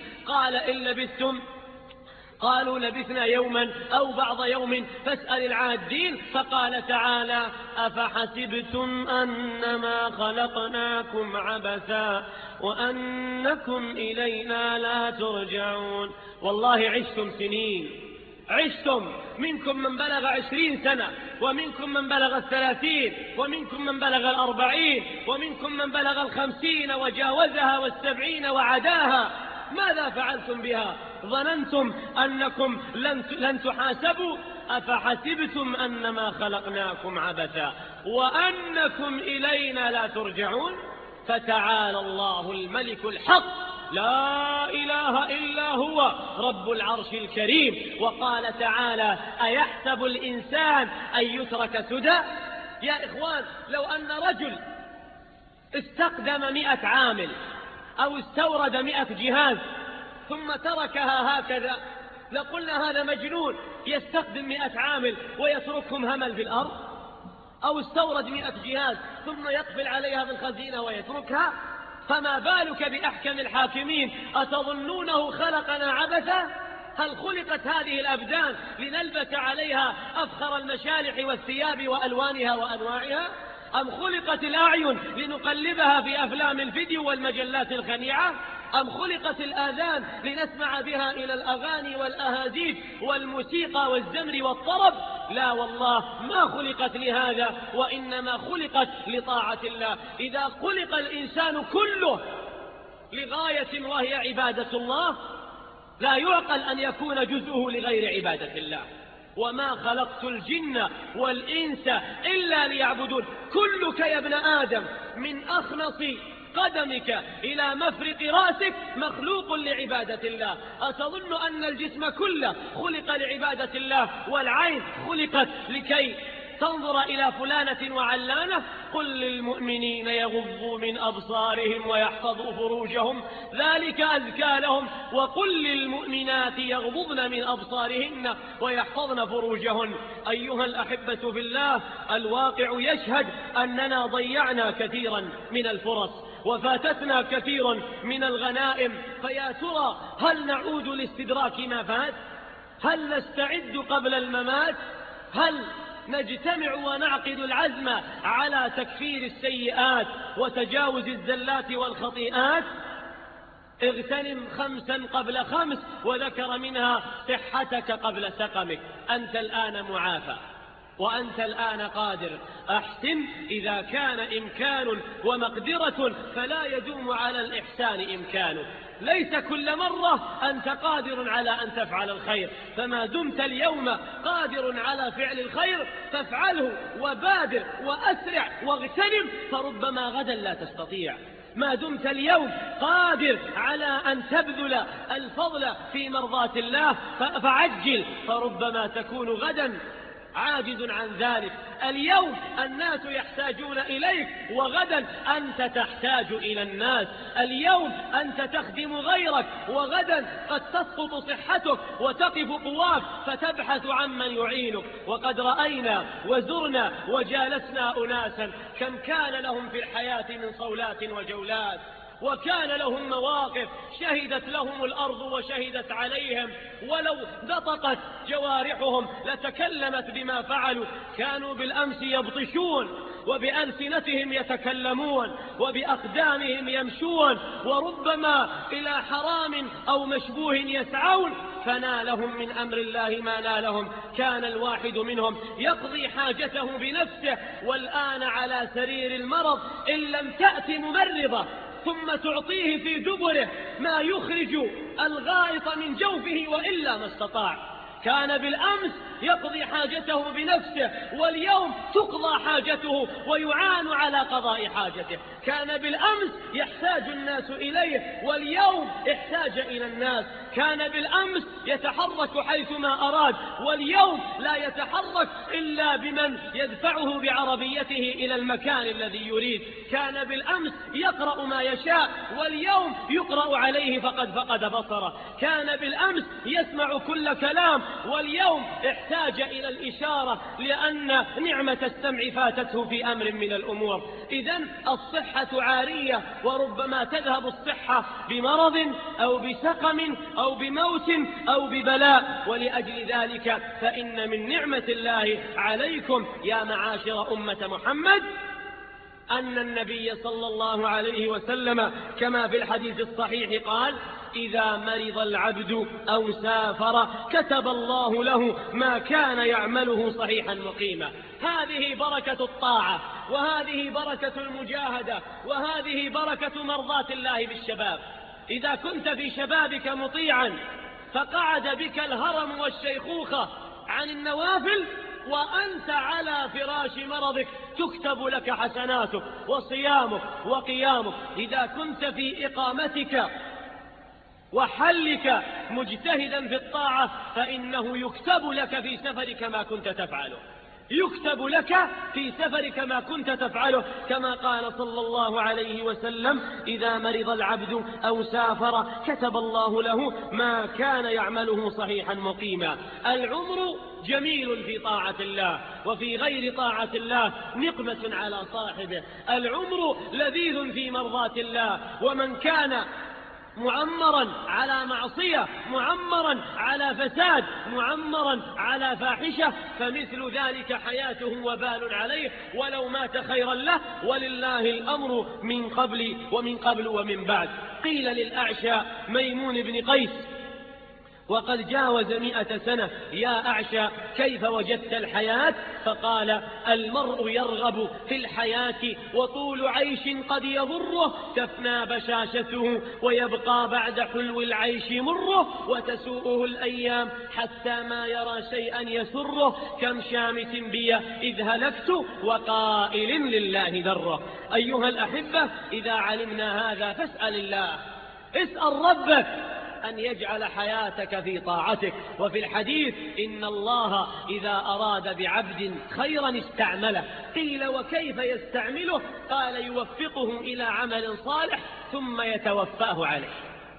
قالوا: لبثنا يوما أو بعض يوم فاسأل العادين. فقال تعالى: أفحسبتم أنما خلقناكم عبثا وأنكم إلينا لا ترجعون. والله عشتم سنين، عشتم، منكم من بلغ 20 سنة، ومنكم من بلغ 30، ومنكم من بلغ 40، ومنكم من بلغ 50 وجاوزها 70 وعداها. ماذا فعلتم بها؟ ظننتم أنكم لن تحاسبوا؟ أفحسبتم أنما خلقناكم عبثا وأنكم إلينا لا ترجعون. فتعالى الله الملك الحق لا إله إلا هو رب العرش الكريم. وقال تعالى: أيحسب الإنسان أن يترك سدى؟ يا إخوان، لو أن رجل استقدم 100 عامل أو استورد 100 جهاز ثم تركها هكذا لقلنا هذا مجنون يستخدم 100 عامل ويتركهم همل في الأرض. أو استورد 100 جهاز ثم يقفل عليها بالخزينة ويتركها. فما بالك بأحكم الحاكمين؟ أتظنونه خلقنا عبثا؟ هل خلقت هذه الأبدان لنلبس عليها أفخر المشالح والثياب وألوانها وأنواعها؟ أم خلقت الأعين لنقلبها في أفلام الفيديو والمجلات الخنيعة؟ أم خلقت الآذان لنسمع بها إلى الأغاني والأهازيج والموسيقى والزمر والطرب؟ لا والله، ما خلقت لهذا، وإنما خلقت لطاعة الله. إذا خلق الإنسان كله لغاية وهي عبادة الله، لا يعقل أن يكون جزءه لغير عبادة الله. وما خلقت الجن والإنس إلا ليعبدون. كلك يا ابن آدم من أخنص قدمك إلى مفرق رأسك مخلوق لعبادة الله. أتظن أن الجسم كله خلق لعبادة الله؟ والعين خلقت لكي تنظر إلى فلانة وعلانة؟ قل للمؤمنين يغضوا من أبصارهم ويحفظوا فروجهم ذلك أزكى لهم، وقل للمؤمنات يغضضن من أبصارهن ويحفظن فروجهن. أيها الأحبة في الله، الواقع يشهد أننا ضيعنا كثيرا من الفرص وفاتتنا كثير من الغنائم. فيا ترى هل نعود لاستدراك ما فات؟ هل نستعد قبل الممات؟ هل نجتمع ونعقد العزم على تكفير السيئات وتجاوز الزلات والخطيئات؟ اغتنم 5 قبل 5، وذكر منها صحتك قبل سقمك. أنت الآن معافى وأنت الآن قادر. أحسن إذا كان إمكان ومقدرة، فلا يدوم على الإحسان إمكانه. ليس كل مرة أنت قادر على أن تفعل الخير، فما دمت اليوم قادر على فعل الخير فافعله وبادر وأسرع واغتنم، فربما غدا لا تستطيع. ما دمت اليوم قادر على أن تبذل الفضل في مرضاة الله فعجل، فربما تكون غدا عاجز عن ذلك. اليوم الناس يحتاجون إليك، وغدا أنت تحتاج إلى الناس. اليوم أنت تخدم غيرك، وغدا قد تسقط صحتك وتقف قواك فتبحث عمن يعينك. وقد رأينا وزرنا وجالسنا أناسا كم كان لهم في الحياة من صولات وجولات، وكان لهم مواقف شهدت لهم الأرض وشهدت عليهم، ولو نطقت جوارحهم لتكلمت بما فعلوا. كانوا بالأمس يبطشون وبألسنتهم يتكلمون وبأقدامهم يمشون، وربما إلى حرام أو مشبوه يسعون، فنالهم من أمر الله ما نالهم. كان الواحد منهم يقضي حاجته بنفسه، والآن على سرير المرض إن لم تأت ممرضة ثم تعطيه في دبره ما يخرج الغائط من جوفه وإلا ما استطاع. كان بالأمس يقضي حاجته بنفسه، واليوم تقضى حاجته ويعان على قضاء حاجته. كان بالأمس يحتاج الناس إليه، واليوم احتاج إلى الناس. كان بالأمس يتحرك حيثما أراد، واليوم لا يتحرك إلا بمن يدفعه بعربيته إلى المكان الذي يريد. كان بالأمس يقرأ ما يشاء، واليوم يقرأ عليه فقد فقد بصره. كان بالأمس يسمع كل كلام، واليوم احتاج إلى الإشارة لأن نعمة السمع فاتته في أمر من الأمور. إذن الصحة عارية، وربما تذهب الصحة بمرض أو بسقم أو بموت أو ببلاء. ولأجل ذلك فإن من نعمة الله عليكم يا معاشر أمة محمد أن النبي صلى الله عليه وسلم كما في الحديث الصحيح قال: إذا مرض العبد أو سافر كتب الله له ما كان يعمله صحيحا مقيما. هذه بركة الطاعة، وهذه بركة المجاهدة، وهذه بركة مرضاة الله بالشباب. إذا كنت في شبابك مطيعا فقعد بك الهرم والشيخوخة عن النوافل، وأنت على فراش مرضك تكتب لك حسناتك وصيامك وقيامك. إذا كنت في إقامتك وحلك مجتهدا في الطاعة، فإنه يكتب لك في سفرك ما كنت تفعله، يكتب لك في سفرك ما كنت تفعله، كما قال صلى الله عليه وسلم: إذا مرض العبد أو سافر كتب الله له ما كان يعمله صحيحا مقيما. العمر جميل في طاعة الله، وفي غير طاعة الله نقمة على صاحبه. العمر لذيذ في مرضاة الله، ومن كان معمرا على معصية، معمرا على فساد، معمرا على فاحشة، فمثل ذلك حياته وبال عليه، ولو مات خيرا له، ولله الأمر من قبل ومن بعد. قيل للأعشى ميمون بن قيس وقد جاوز 100 سنة: يا أعشى كيف وجدت الحياة؟ فقال: المرء يرغب في الحياة وطول عيش قد يضره، تفنى بشاشته ويبقى بعد حلو العيش مره، وتسوءه الأيام حتى ما يرى شيئا يسره، كم شامت بي إذ هلكت وقائل لله ذره. أيها الأحبة، إذا علمنا هذا فاسأل الله، اسأل ربك أن يجعل حياتك في طاعتك. وفي الحديث: إن الله إذا أراد بعبد خيرا استعمله. قيل: وكيف يستعمله؟ قال: يوفقه إلى عمل صالح ثم يتوفاه عليه.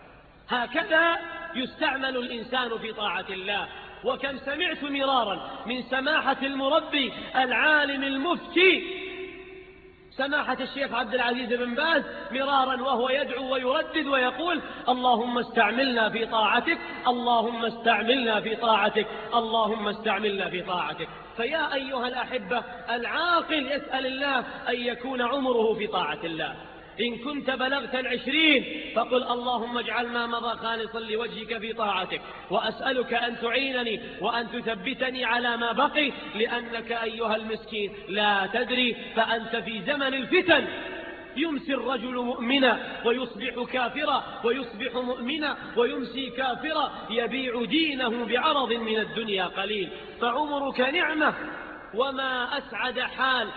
هكذا يستعمل الإنسان في طاعة الله. وكم سمعت مرارا من سماحة المربي العالم المفتي سماحة الشيخ عبد العزيز بن باز مرارا وهو يدعو ويردد ويقول: اللهم استعملنا في طاعتك، اللهم استعملنا في طاعتك، اللهم استعملنا في طاعتك. فيا أيها الأحبة، العاقل يسأل الله أن يكون عمره في طاعة الله. إن كنت بلغت 20 فقل: اللهم اجعل ما مضى خالصا لوجهك في طاعتك، وأسألك أن تعينني وأن تثبتني على ما بقي، لأنك أيها المسكين لا تدري، فأنت في زمن الفتن يمسي الرجل مؤمنا ويصبح كافرا، ويصبح مؤمنا ويمسي كافرا، يبيع دينه بعرض من الدنيا قليل. فعمرك نعمة، وما أسعد حال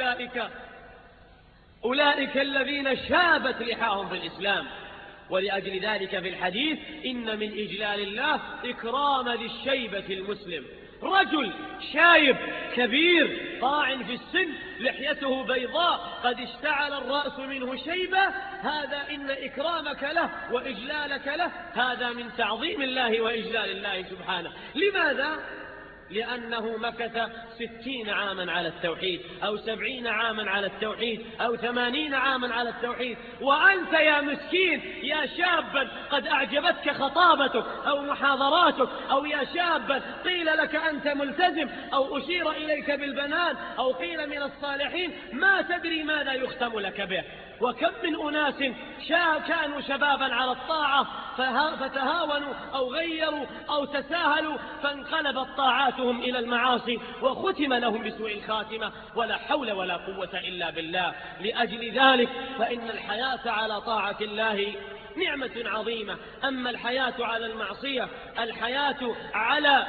أولئك الذين شابت لحاهم في الإسلام. ولأجل ذلك في الحديث: إن من إجلال الله إكرام ذي الشيبة المسلم. رجل شايب كبير طاعن في السن، لحيته بيضاء، قد اشتعل الرأس منه شيبة، هذا إن إكرامك له وإجلالك له هذا من تعظيم الله وإجلال الله سبحانه. لماذا؟ لأنه مكث 60 عاما على التوحيد، أو 70 عاما على التوحيد، أو 80 عاما على التوحيد. وأنت يا مسكين، يا شابا قد أعجبتك خطابتك أو محاضراتك، أو يا شابا قيل لك أنت ملتزم، أو أشير إليك بالبنان، أو قيل من الصالحين، ما تدري ماذا يختم لك به. وكم من أناس كانوا شبابا على الطاعة فتهاونوا أو غيروا أو تساهلوا، فانقلبت طاعاتهم إلى المعاصي وختم لهم بسوء الخاتمة، ولا حول ولا قوة إلا بالله. لأجل ذلك فإن الحياة على طاعة الله نعمة عظيمة. أما الحياة على المعصية، الحياة على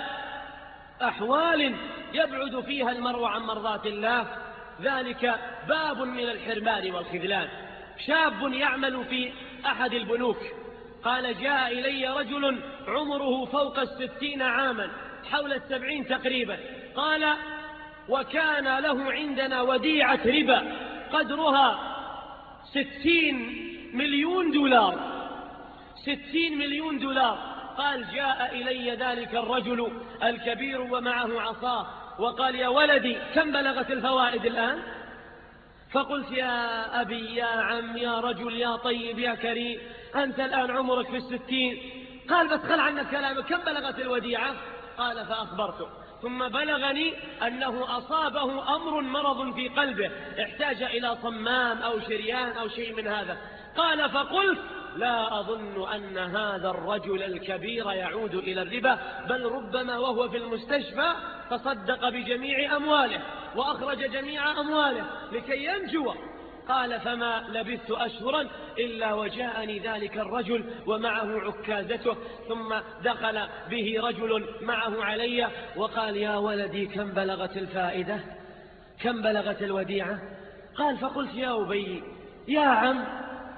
أحوال يبعد فيها المرء عن مرضاة الله، ذلك باب من الحرمان والخذلان. شاب يعمل في أحد البنوك، قال: جاء إلي رجل عمره فوق 60 عاما، حول 70 تقريبا، قال: وكان له عندنا وديعة ربا قدرها 60 مليون دولار، 60 مليون دولار. قال: جاء إلي ذلك الرجل الكبير ومعه عصاه، وقال: يا ولدي كم بلغت الفوائد الآن؟ فقلت: يا أبي، يا عم، يا رجل، يا طيب، يا كريم، أنت الآن عمرك في 60. قال: بس خل عنك كلامك، كم بلغت الوديعة؟ قال: فأخبرته. ثم بلغني أنه أصابه أمر، مرض في قلبه، احتاج إلى صمام أو شريان أو شيء من هذا. قال: فقلت: لا أظن أن هذا الرجل الكبير يعود إلى الربا، بل ربما وهو في المستشفى تصدق بجميع أمواله وأخرج جميع أمواله لكي ينجو. قال: فما لبثت أشهرا إلا وجاءني ذلك الرجل ومعه عكازته، ثم دخل به رجل معه علي وقال: يا ولدي كم بلغت الفائدة؟ كم بلغت الوديعة؟ قال: فقلت: يا أبي، يا عم،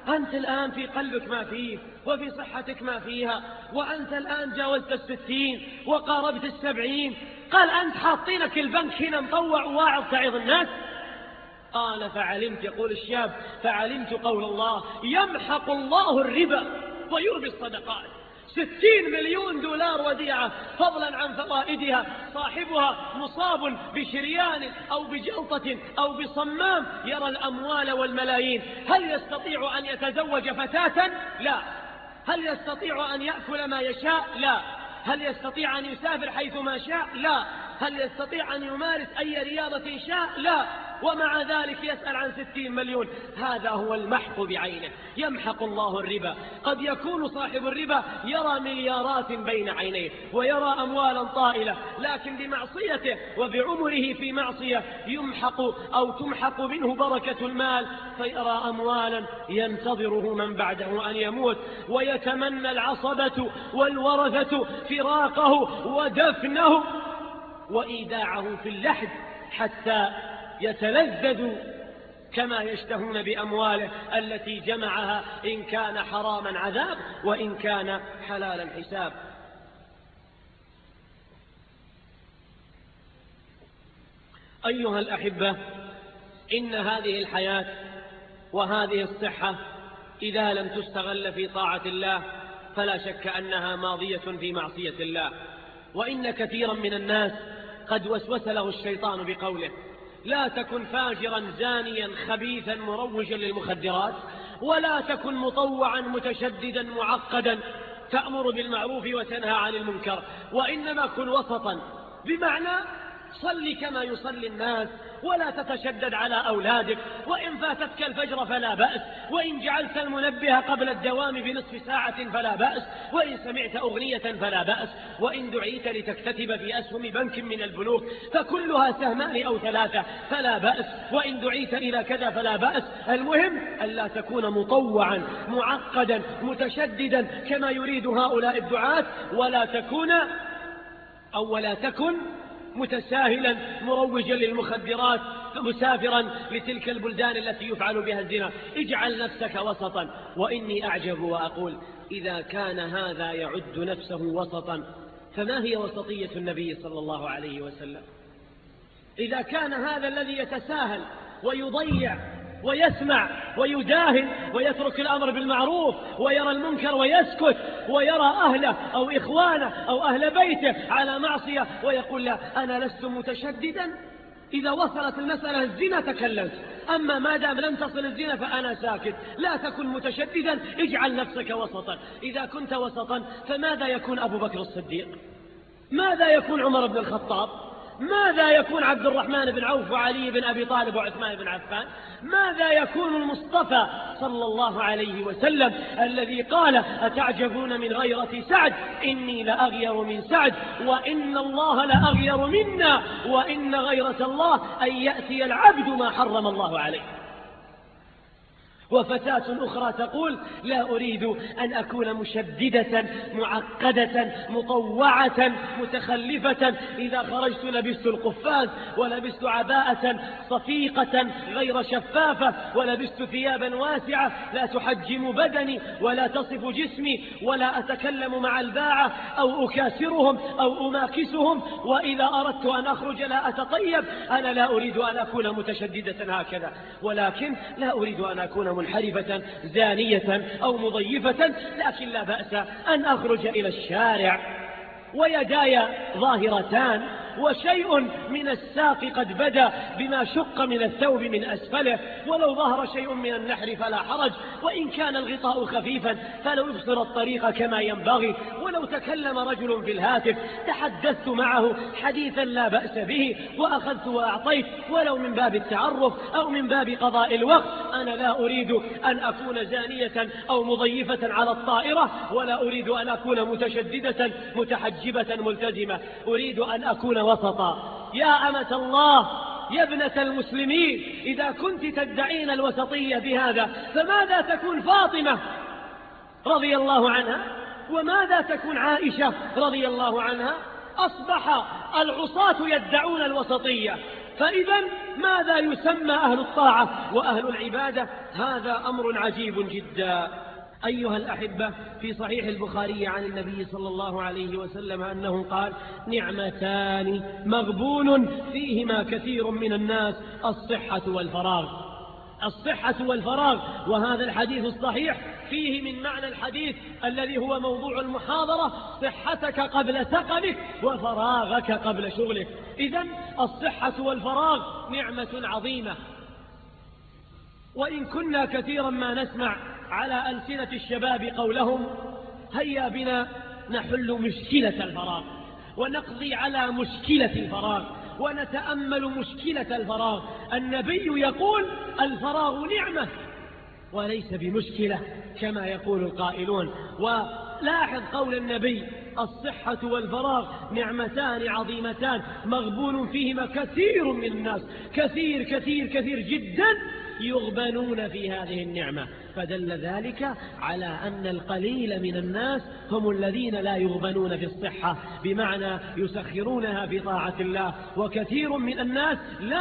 أنت الآن في قلبك ما فيه وفي صحتك ما فيها، وأنت الآن جاوزت 60 وقاربت 70. قال أنت حاطينك البنك هنا مطوع وواعظ تعظ الناس. قال فعلمت، يقول الشاب، فعلمت قول الله يمحق الله الربا ويربي الصدقات. 60 مليون دولار وديعة فضلا عن فوائدها، صاحبها مصاب بشريان أو بجلطة أو بصمام، يرى الأموال والملايين. هل يستطيع أن يتزوج فتاة؟ لا. هل يستطيع أن يأكل ما يشاء؟ لا. هل يستطيع أن يسافر حيث ما شاء؟ لا. هل يستطيع أن يمارس أي رياضة شاء؟ لا. ومع ذلك يسأل عن 60 مليون. هذا هو المحق بعينه، يمحق الله الربا. قد يكون صاحب الربا يرى مليارات بين عينيه ويرى أموالا طائلة، لكن بمعصيته وبعمره في معصية يمحق أو تمحق منه بركة المال، فيرى أموالا ينتظره من بعده أن يموت، ويتمنى العصبة والورثة فراقه ودفنه وإيداعه في اللحد حتى يتلذذ كما يشتهون بأمواله التي جمعها، إن كان حراما عذاب وإن كان حلالا حساب. أيها الأحبة، إن هذه الحياة وهذه الصحة إذا لم تستغل في طاعة الله فلا شك أنها ماضية في معصية الله. وإن كثيرا من الناس قد وسوس له الشيطان بقوله لا تكن فاجرا زانيا خبيثا مروجا للمخدرات، ولا تكن مطوعا متشددا معقدا تأمر بالمعروف وتنهى عن المنكر، وإنما كن وسطا، بمعنى صل كما يصلي الناس ولا تتشدد على أولادك، وإن فاتتك الفجر فلا بأس، وإن جعلت المنبه قبل الدوام بنصف ساعة فلا بأس، وإن سمعت أغنية فلا بأس، وإن دعيت لتكتتب في أسهم بنك من البنوك فكلها سهمان أو 3 فلا بأس، وإن دعيت إلى كذا فلا بأس. المهم ألا تكون مطوعا معقدا متشددا كما يريد هؤلاء الدعاة، ولا تكن متساهلا مروجا للمخدرات مسافرا لتلك البلدان التي يفعل بها الزنا. اجعل نفسك وسطا. وإني أعجب وأقول إذا كان هذا يعد نفسه وسطا فما هي وسطية النبي صلى الله عليه وسلم؟ إذا كان هذا الذي يتساهل ويضيع ويسمع ويداهن ويترك الأمر بالمعروف ويرى المنكر ويسكت، ويرى أهله أو إخوانه أو أهل بيته على معصية ويقول لا أنا لست متشددا، إذا وصلت المسألة الزنا تكلمت، أما ما دام لم تصل الزنا فأنا ساكت. لا تكن متشددا، اجعل نفسك وسطا. إذا كنت وسطا فماذا يكون أبو بكر الصديق؟ ماذا يكون عمر بن الخطاب؟ ماذا يكون عبد الرحمن بن عوف وعلي بن أبي طالب وعثمان بن عفان؟ ماذا يكون المصطفى صلى الله عليه وسلم الذي قال أتعجبون من غيرة سعد إني لأغير من سعد وإن الله لأغير منا وإن غيرة الله أن يأتي العبد ما حرم الله عليه. وفتاة أخرى تقول لا أريد أن أكون مشددة معقدة مطوعة متخلفة، إذا خرجت لبست القفاز ولبست عباءة صفيقة غير شفافة ولبست ثيابا واسعة لا تحجم بدني ولا تصف جسمي، ولا أتكلم مع الباعة أو أكاسرهم أو أماكسهم، وإذا أردت أن أخرج لا أتطيب. أنا لا أريد أن أكون متشددة هكذا، ولكن لا أريد أن أكون منحرفة زانية أو مضيفة، لكن لا بأس أن أخرج إلى الشارع ويداي ظاهرتان وشيء من الساق قد بدا بما شق من الثوب من أسفله، ولو ظهر شيء من النحر فلا حرج، وإن كان الغطاء خفيفا فلو يبصر الطريق كما ينبغي، ولو تكلم رجل في الهاتف تحدثت معه حديثا لا بأس به وأخذت وأعطيت، ولو من باب التعرف أو من باب قضاء الوقت. أنا لا أريد أن أكون زانية أو مضيفة على الطائرة، ولا أريد أن أكون متشددة متحجبة ملتزمة، أريد أن أكون وسطا. يا أمة الله، يا ابنة المسلمين، إذا كنت تدعين الوسطية بهذا فماذا تكون فاطمة رضي الله عنها؟ وماذا تكون عائشة رضي الله عنها؟ أصبح العصاة يدعون الوسطية، فإذا ماذا يسمى أهل الطاعة وأهل العبادة؟ هذا أمر عجيب جدا. أيها الأحبة، في صحيح البخاري عن النبي صلى الله عليه وسلم أنه قال: نعمتان مغبون فيهما كثير من الناس، الصحة والفراغ. الصحة والفراغ. وهذا الحديث الصحيح فيه من معنى الحديث الذي هو موضوع المحاضرة: صحتك قبل سقمك وفراغك قبل شغلك. إذن الصحة والفراغ نعمة عظيمة، وإن كنا كثيرا ما نسمع على ألسنة الشباب قولهم: هيا بنا نحل مشكلة الفراغ ونقضي على مشكلة الفراغ ونتأمل مشكلة الفراغ. النبي يقول: الفراغ نعمة وليس بمشكلة كما يقول القائلون. ولاحظ قول النبي: الصحة والفراغ نعمتان عظيمتان مغبون فيهما كثير من الناس، كثير كثير كثير جدا يغبنون في هذه النعمة. فدل ذلك على أن القليل من الناس هم الذين لا يغبنون في الصحة، بمعنى يسخرونها في طاعة الله. وكثير من الناس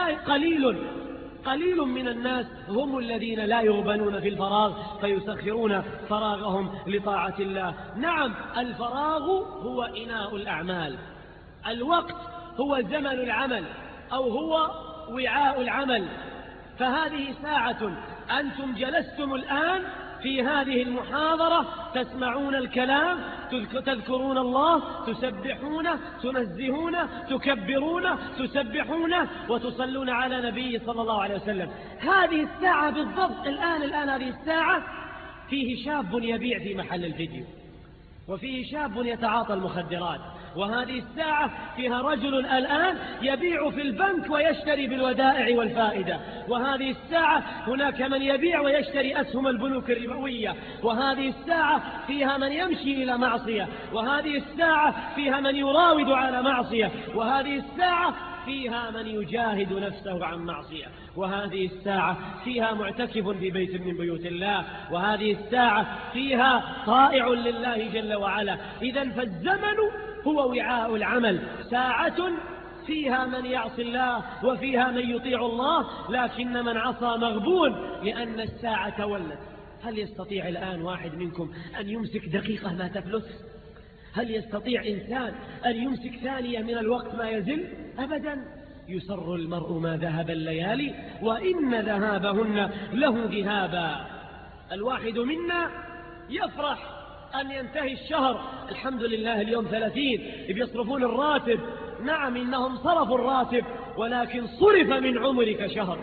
قليل من الناس هم الذين لا يغبنون في الفراغ فيسخرون فراغهم لطاعة الله. نعم، الفراغ هو إناء الأعمال، الوقت هو زمن العمل أو هو وعاء العمل. فهذه ساعة أنتم جلستم الآن في هذه المحاضرة تسمعون الكلام، تذكرون الله، تسبحونه، تنزهونه، تكبرونه، تسبحونه، وتصلون على نبي صلى الله عليه وسلم. هذه الساعة بالضبط الآن هذه الساعة فيه شاب يبيع في محل الفيديو، وفيه شاب يتعاطى المخدرات، وهذه الساعة فيها رجل الآن يبيع في البنك ويشتري بالودائع والفائدة، وهذه الساعة هناك من يبيع ويشتري أسهم البنوك الربوية، وهذه الساعة فيها من يمشي إلى معصية، وهذه الساعة فيها من يراود على معصية، وهذه الساعة فيها من يجاهد نفسه عن معصية، وهذه الساعة فيها معتكف في بيت من بيوت الله، وهذه الساعة فيها طائع لله جل وعلا. إذن فالزمن هو وعاء العمل، ساعة فيها من يعصي الله وفيها من يطيع الله، لكن من عصى مغبون لأن الساعة تولت. هل يستطيع الآن واحد منكم أن يمسك دقيقة ما تفلت؟ هل يستطيع إنسان أن يمسك ثانية من الوقت ما يزل؟ أبدا. يسر المرء ما ذهب الليالي وإن ذهابهن له ذهابا. الواحد منا يفرح أن ينتهي الشهر، الحمد لله اليوم 30 بيصرفون الراتب. نعم، إنهم صرفوا الراتب، ولكن صرف من عمرك شهر.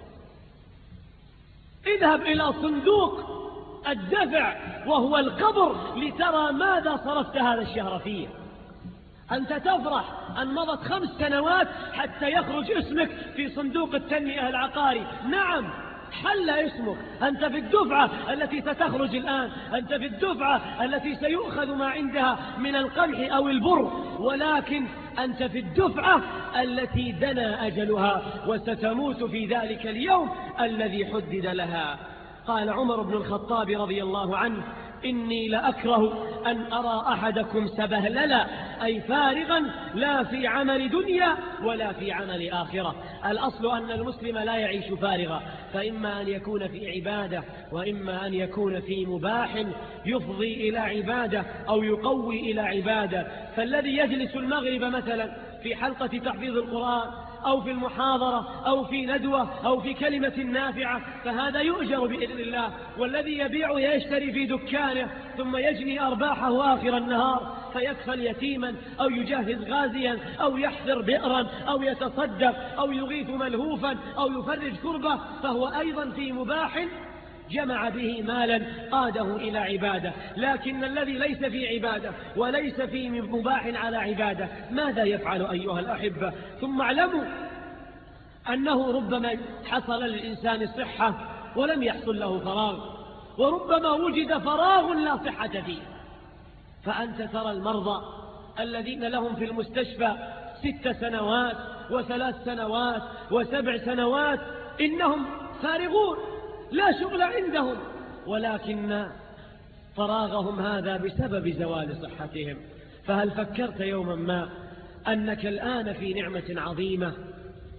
اذهب إلى صندوق الدفع وهو القبر لترى ماذا صرفت هذا الشهر فيه. أنت تفرح أن مضت 5 سنوات حتى يخرج اسمك في صندوق التنمية العقاري. نعم، حل اسمك، أنت في الدفعة التي ستخرج الآن، أنت في الدفعة التي سيؤخذ ما عندها من القمح أو البر، ولكن أنت في الدفعة التي دنا أجلها وستموت في ذلك اليوم الذي حدد لها. قال عمر بن الخطاب رضي الله عنه: إني لأكره أن أرى أحدكم سبهللا، أي فارغا لا في عمل دنيا ولا في عمل آخرة. الأصل أن المسلم لا يعيش فارغا، فإما أن يكون في عبادة وإما أن يكون في مباح يفضي إلى عبادة أو يقوي إلى عبادة. فالذي يجلس المغرب مثلا في حلقة تحفيظ القرآن أو في المحاضرة أو في ندوة أو في كلمة نافعة فهذا يؤجر بإذن الله. والذي يبيع ويشتري في دكانه ثم يجني أرباحه آخر النهار فيكفل يتيما أو يجهز غازيا أو يحفر بئرا أو يتصدق أو يغيث ملهوفا أو يفرج كربة، فهو أيضا في مباح جمع به مالا قاده إلى عبادة. لكن الذي ليس في عبادة وليس في مباح على عبادة ماذا يفعل أيها الأحبة؟ ثم اعلموا أنه ربما حصل للإنسان صحة ولم يحصل له فراغ، وربما وجد فراغ لا صحة فيه. فأنت ترى المرضى الذين لهم في المستشفى 6 سنوات و3 سنوات و7 سنوات إنهم فارغون لا شغل عندهم، ولكن فراغهم هذا بسبب زوال صحتهم. فهل فكرت يوما ما أنك الآن في نعمة عظيمة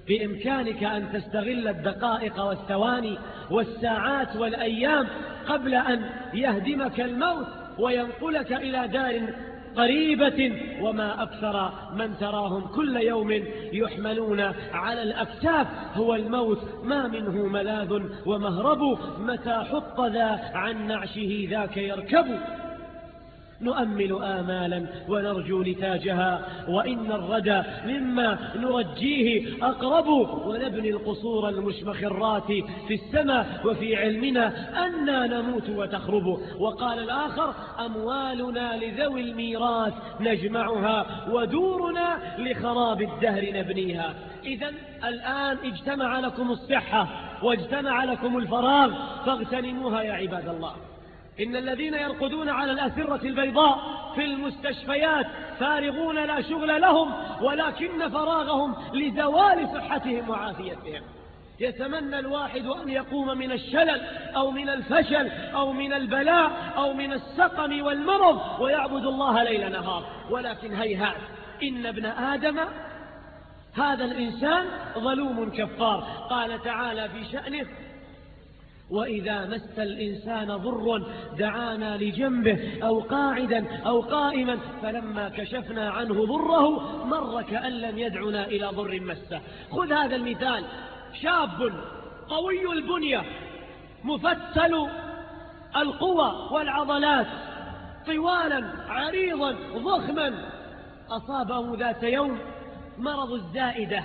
بإمكانك أن تستغل الدقائق والثواني والساعات والأيام قبل أن يهدمك الموت وينقلك إلى دار قريبة. وما أكثر من تراهم كل يوم يحملون على الأكتاف هو الموت، ما منه ملاذ ومهرب، متى حط ذا عن نعشه ذاك يركب. نؤمل آمالا ونرجو نتاجها، وإن الردى مما نرجيه أقرب، ونبني القصور المشمخرات في السماء وفي علمنا أننا نموت وتخرب. وقال الآخر: أموالنا لذوي الميراث نجمعها، ودورنا لخراب الدهر نبنيها. إذن الآن اجتمع لكم الصحة واجتمع لكم الفراغ، فاغتنموها يا عباد الله. إن الذين يرقدون على الأسرة البيضاء في المستشفيات فارغون لا شغل لهم، ولكن فراغهم لزوال صحتهم وعافيتهم. يتمنى الواحد أن يقوم من الشلل أو من الفشل أو من البلاء أو من السقم والمرض ويعبد الله ليل نهار، ولكن هيهات، إن ابن آدم هذا الإنسان ظلوم كفار. قال تعالى في شأنه: وإذا مس الإنسان ضر دعانا لجنبه أو قاعدا أو قائما فلما كشفنا عنه ضره مر كأن لم يدعنا إلى ضر مسه. خذ هذا المثال: شاب قوي البنية مفتل القوى والعضلات، طوالا عريضا ضخما، أصابه ذات يوم مرض الزائدة،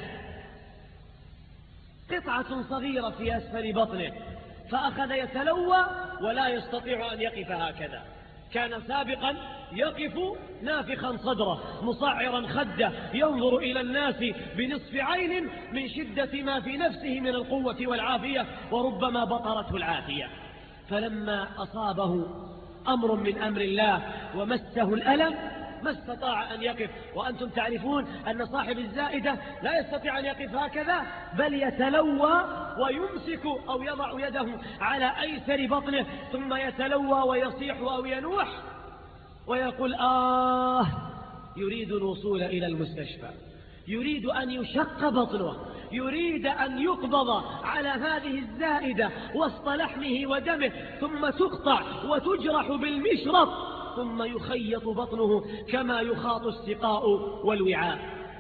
قطعة صغيرة في أسفل بطنه، فأخذ يتلوى ولا يستطيع أن يقف هكذا. كان سابقا يقف نافخا صدره مصعرا خده، ينظر إلى الناس بنصف عين من شدة ما في نفسه من القوة والعافية، وربما بطرته العافية. فلما أصابه أمر من أمر الله ومسه الألم ما استطاع أن يقف. وأنتم تعرفون أن صاحب الزائدة لا يستطيع أن يقف هكذا، بل يتلوى ويمسك أو يضع يده على أيسر بطنه ثم يتلوى ويصيح أو ينوح ويقول يريد الوصول إلى المستشفى، يريد أن يشق بطنه، يريد أن يقبض على هذه الزائدة وسط لحمه ودمه، ثم تقطع وتجرح بالمشرط، ثم يخيط بطنه كما يخاط السقاء والوعاء.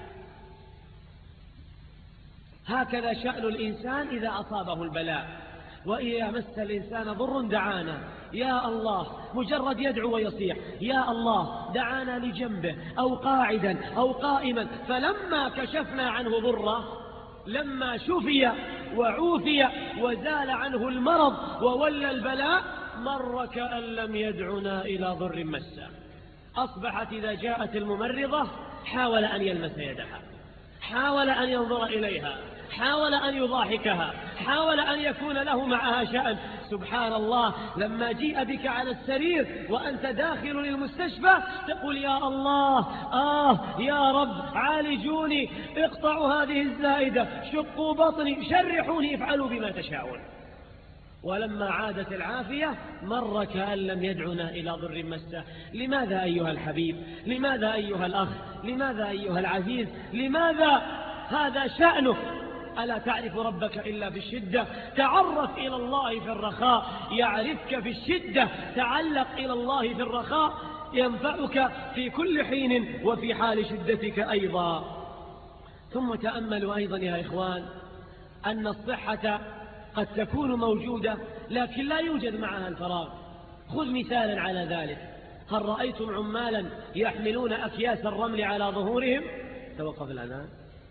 هكذا شأن الإنسان إذا أصابه البلاء. وإذا مس الإنسان ضر دعانا، يا الله، مجرد يدعو ويصيح يا الله، دعانا لجنبه أو قاعدا أو قائما، فلما كشفنا عنه ضره، لما شفي وعوفي وزال عنه المرض وولى البلاء، مر كأن لم يدعنا إلى ضر مسه. أصبحت إذا جاءت الممرضة حاول أن يلمس يدها، حاول أن ينظر إليها، حاول أن يضاحكها، حاول أن يكون له معها شأن. سبحان الله، لما جيء بك على السرير وأنت داخل المستشفى تقول يا الله، يا رب عالجوني، اقطعوا هذه الزائدة، شقوا بطني، شرحوني، افعلوا بما تشاءون. ولما عادت العافية مر كأن لم يدعنا إلى ضر مسه. لماذا أيها الحبيب؟ لماذا أيها الأخ؟ لماذا أيها العزيز؟ لماذا هذا شأنك؟ ألا تعرف ربك إلا في الشدة؟ تعرف إلى الله في الرخاء يعرفك في الشدة، تعلق إلى الله في الرخاء ينفعك في كل حين وفي حال شدتك أيضا. ثم تأملوا أيضا يا إخوان أن الصحة قد تكون موجودة لكن لا يوجد معها الفراغ. خذ مثالا على ذلك: هل رأيتم عمالا يحملون أكياس الرمل على ظهورهم؟ توقف الأذان،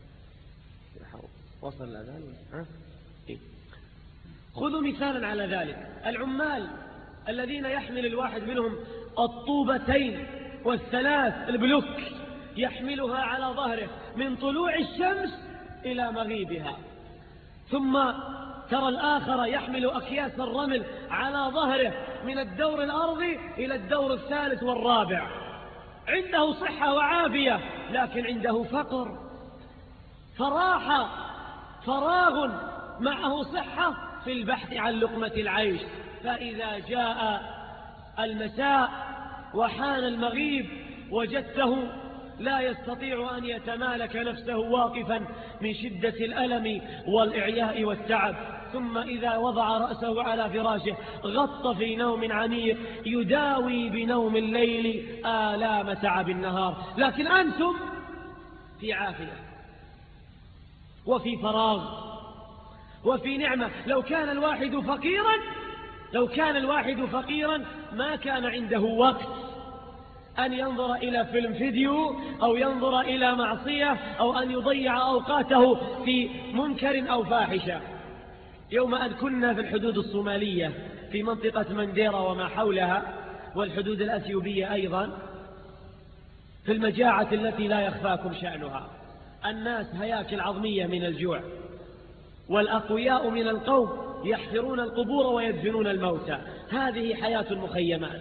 وصل الأذان. خذوا مثالا على ذلك: العمال الذين يحمل الواحد منهم الطوبتين والثلاث البلوك، يحملها على ظهره من طلوع الشمس إلى مغيبها، ثم ترى الآخر يحمل أكياس الرمل على ظهره من الدور الأرضي إلى الدور الثالث والرابع، عنده صحة وعافية لكن عنده فقر، فراغ معه صحة في البحث عن لقمة العيش. فإذا جاء المساء وحان المغيب وجدته لا يستطيع أن يتمالك نفسه واقفا من شدة الألم والإعياء والتعب، ثم إذا وضع رأسه على فراشه غط في نوم عميق يداوي بنوم الليل آلام تعب النهار. لكن أنتم في عافية وفي فراغ وفي نعمة. لو كان الواحد فقيرا ما كان عنده وقت أن ينظر إلى فيلم فيديو أو ينظر إلى معصية أو أن يضيع أوقاته في منكر أو فاحشة. يوم أن كنا في الحدود الصومالية في منطقة منديرا وما حولها والحدود الأثيوبية أيضا، في المجاعة التي لا يخفاكم شأنها، الناس هياكل عظمية من الجوع، والأقوياء من القوم يحفرون القبور ويدفنون الموتى. هذه حياة المخيمات.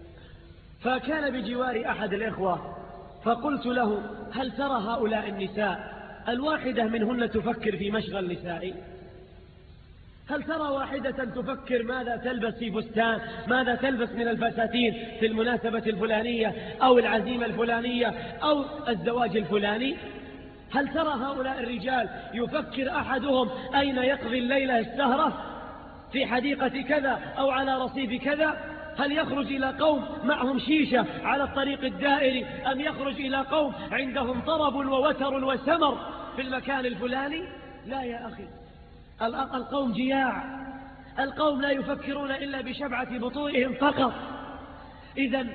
فكان بجوار أحد الإخوة فقلت له: هل ترى هؤلاء النساء الواحدة منهن تفكر في مشغل نسائي؟ هل ترى واحدة تفكر ماذا تلبس في فستان، ماذا تلبس من الفساتين في المناسبة الفلانية أو العزيمة الفلانية أو الزواج الفلاني؟ هل ترى هؤلاء الرجال يفكر أحدهم أين يقضي الليلة السهرة في حديقة كذا أو على رصيف كذا؟ هل يخرج إلى قوم معهم شيشة على الطريق الدائري أم يخرج إلى قوم عندهم طرب ووتر وسمر في المكان الفلاني؟ لا يا أخي، القوم جياع، القوم لا يفكرون إلا بشبعة بطونهم فقط. إذن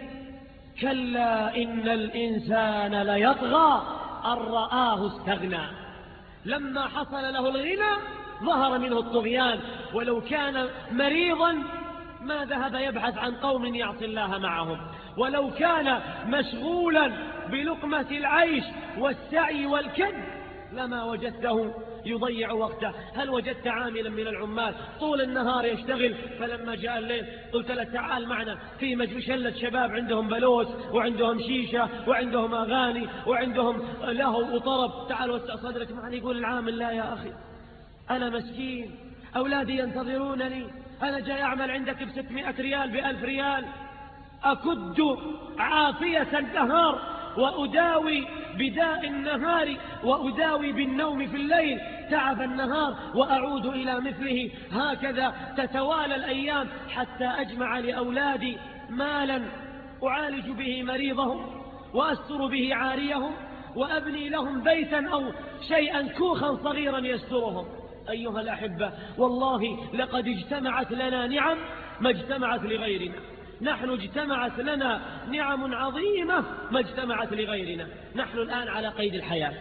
كلا إن الإنسان ليطغى أن رآه استغنى. لما حصل له الغنى ظهر منه الطغيان، ولو كان مريضا ما ذهب يبحث عن قوم يعصي الله معهم، ولو كان مشغولا بلقمة العيش والسعي والكد لما وجدته يضيع وقته. هل وجدت عاملا من العمال طول النهار يشتغل فلما جاء الليل قلت له تعال معنا في مجلة شباب عندهم بلوس وعندهم شيشة وعندهم أغاني وعندهم لهو وطرب، تعال وسع صدرك معنا؟ يقول العامل: لا يا أخي، أنا مسكين، أولادي ينتظرونني، أنا جاي أعمل عندك ب600 ريال ب1000 ريال، أكد عافية النهار وأداوي بداء النهار وأداوي بالنوم في الليل تعب النهار وأعود إلى مثله. هكذا تتوالى الأيام حتى أجمع لأولادي مالا أعالج به مريضهم وأستر به عاريهم وأبني لهم بيتا أو شيئا كوخا صغيرا يسترهم. أيها الأحبة، والله لقد اجتمعت لنا نعم ما اجتمعت لغيرنا. نحن اجتمعت لنا نعم عظيمة ما اجتمعت لغيرنا. نحن الآن على قيد الحياة،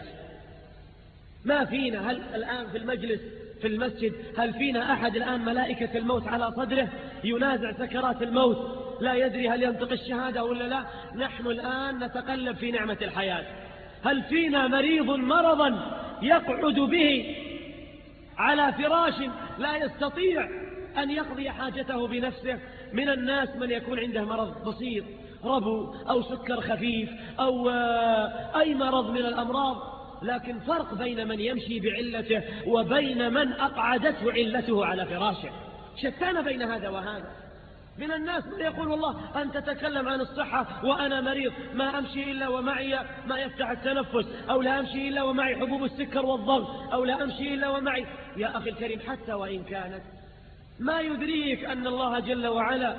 ما فينا هل الآن في المجلس في المسجد هل فينا أحد الآن ملائكة الموت على صدره ينازع سكرات الموت لا يدري هل ينطق الشهادة ولا لا؟ نحن الآن نتقلب في نعمة الحياة. هل فينا مريض مرضا يقعد به على فراش لا يستطيع أن يقضي حاجته بنفسه؟ من الناس من يكون عنده مرض بسيط، ربو أو سكر خفيف أو أي مرض من الأمراض، لكن فرق بين من يمشي بعلته وبين من أقعدته علته على فراشه، شتان بين هذا وهذا. من الناس من يقول والله أن تتكلم عن الصحة وأنا مريض، ما أمشي إلا ومعي ما يفتح التنفس، أو لا أمشي إلا ومعي حبوب السكر والضغط، أو لا أمشي إلا ومعي. يا أخي الكريم، حتى وإن كانت، ما يدريك أن الله جل وعلا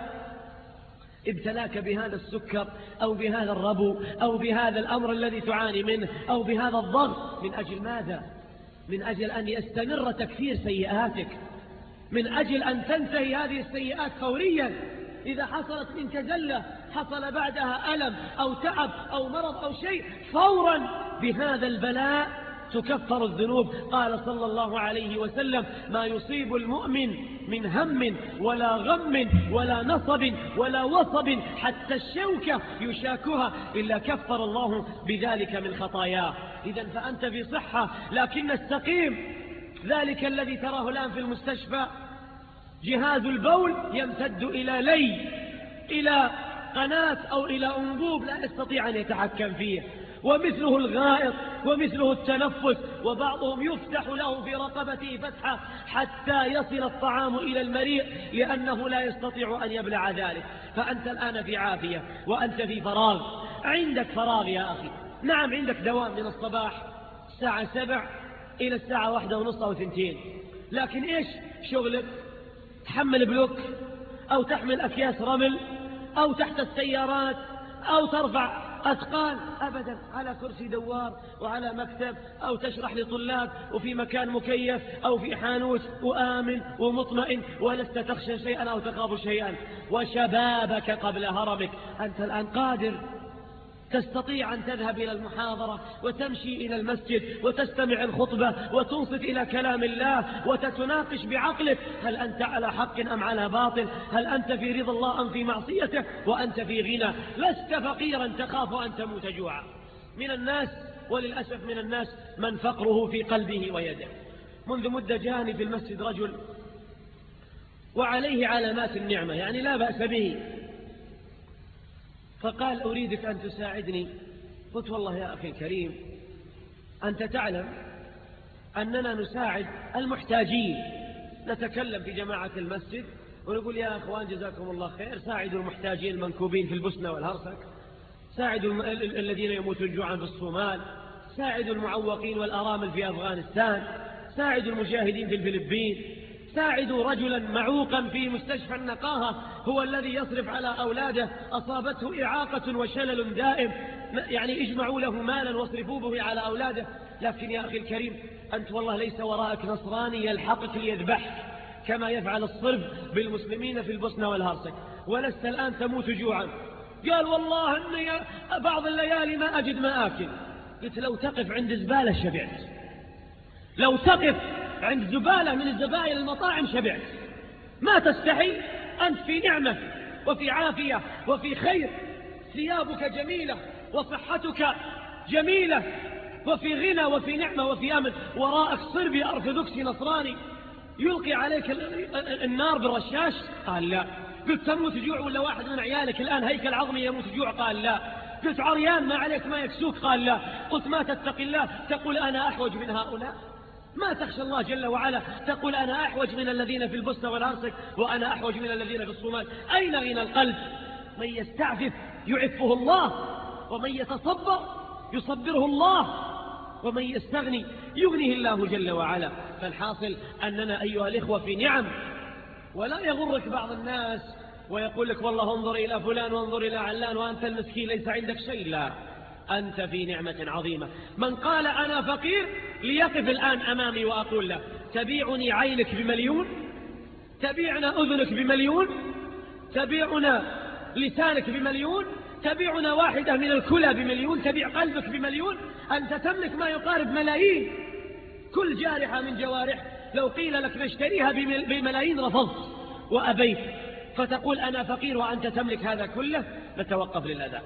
ابتلاك بهذا السكر أو بهذا الربو أو بهذا الأمر الذي تعاني منه أو بهذا الضغط من أجل ماذا؟ من أجل أن يستمر تكفير سيئاتك، من أجل أن تنتهي هذه السيئات فوريا. إذا حصلت منك زلة حصل بعدها ألم أو تعب أو مرض أو شيء، فورا بهذا البلاء تكفر الذنوب. قال صلى الله عليه وسلم: ما يصيب المؤمن من هم ولا غم ولا نصب ولا وصب حتى الشوكة يشاكها إلا كفر الله بذلك من خطاياه. إذن فأنت في صحة، لكن السقيم ذلك الذي تراه الآن في المستشفى جهاز البول يمتد إلى قناة أو إلى أنبوب لا يستطيع أن يتحكم فيه، ومثله الغائط ومثله التنفس، وبعضهم يفتح له في رقبته فتحة حتى يصل الطعام إلى المريء لأنه لا يستطيع أن يبلع ذلك. فأنت الآن في عافية وأنت في فراغ، عندك فراغ يا أخي، نعم عندك دوام من الصباح الساعة 7 إلى الساعة 1:30 أو 2، لكن إيش شغلك؟ تحمل بلوك أو تحمل أكياس رمل أو تحت السيارات أو ترفع أثقال؟ أبدا، على كرسي دوار وعلى مكتب، أو تشرح لطلاب وفي مكان مكيف أو في حانوت وآمن ومطمئن ولست تخشى شيئا أو تخاف شيئا. وشبابك قبل هرمك، أنت الآن قادر تستطيع أن تذهب إلى المحاضرة وتمشي إلى المسجد وتستمع الخطبة وتنصت إلى كلام الله وتتناقش بعقلك، هل أنت على حق أم على باطل؟ هل أنت في رضا الله أم في معصيته؟ وأنت في غنى، لست فقيرا تخاف أن تموت جوعا. من الناس وللأسف من الناس من فقره في قلبه ويده. منذ مدة جاءني في المسجد رجل وعليه علامات النعمة، يعني لا بأس به، فقال أريدك أن تساعدني. قلت والله يا أخي الكريم أنت تعلم أننا نساعد المحتاجين، نتكلم في جماعة المسجد ونقول يا أخوان جزاكم الله خير، ساعدوا المحتاجين المنكوبين في البوسنة والهرسك، ساعدوا الذين يموتون جوعا في الصومال، ساعدوا المعوقين والأرامل في أفغانستان، ساعدوا المجاهدين في الفلبين، ساعدوا رجلا معوقا في مستشفى النقاهة هو الذي يصرف على أولاده أصابته إعاقة وشلل دائم، يعني اجمعوا له مالا واصرفوا به على أولاده. لكن يا أخي الكريم أنت والله ليس وراءك نصراني يلحقك ليذبحك كما يفعل الصرب بالمسلمين في البوسنة والهرسك، ولست الآن تموت جوعا. قال والله أني بعض الليالي ما أجد ما آكل. قلت لو تقف عند زبالة شبعت، لو تقف عند زبالة من الزبائن المطاعم شبعت. ما تستحي؟ أنت في نعمة وفي عافية وفي خير، ثيابك جميلة وصحتك جميلة وفي غنى وفي نعمة وفي أمن، وراءك صربي أرثوذكسي نصراني يلقي عليك النار بالرشاش؟ قال لا. قلت تموت جوع ولا واحد من عيالك الآن هيكل عظمي يموت جوع؟ قال لا. قلت عريان ما عليك ما يكسوك؟ قال لا. قلت ما تتقي الله تقول أنا أحوج من هؤلاء؟ ما تخشى الله جل وعلا تقول أنا أحوج من الذين في البوسنة والهرسك وأنا أحوج من الذين في الصومال؟ أين غنى القلب؟ من يستعفف يعفه الله، ومن يتصبر يصبره الله، ومن يستغني يغنيه الله جل وعلا. فالحاصل أننا أيها الإخوة في نعم، ولا يغرك بعض الناس ويقول لك والله انظر إلى فلان وانظر إلى علان وأنت المسكين ليس عندك شيء. لا، أنت في نعمة عظيمة. من قال أنا فقير ليقف الآن أمامي وأقول له تبيعني عينك ب1,000,000؟ تبيعنا أذنك ب1,000,000؟ تبيعنا لسانك ب1,000,000؟ تبيعنا واحدة من الكلى ب1,000,000؟ تبيع قلبك ب1,000,000؟ أنت تملك ما يقارب ملايين، كل جارحة من جوارح لو قيل لك نشتريها ب1,000,000 رفضت وأبيت، فتقول أنا فقير وأنت تملك هذا كله؟ نتوقف للأداء.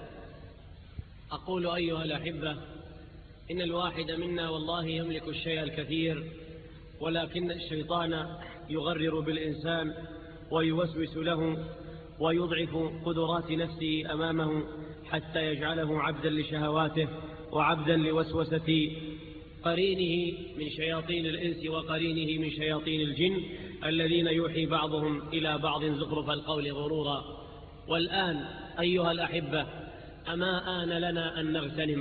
أقول أيها الأحبة إن الواحد منا والله يملك الشيء الكثير، ولكن الشيطان يغرر بالإنسان ويوسوس له ويضعف قدرات نفسه أمامه حتى يجعله عبدا لشهواته وعبدا لوسوسة قرينه من شياطين الإنس وقرينه من شياطين الجن الذين يوحي بعضهم إلى بعض زخرف القول غرورا. والآن أيها الأحبة أما آن لنا أن نغتنم؟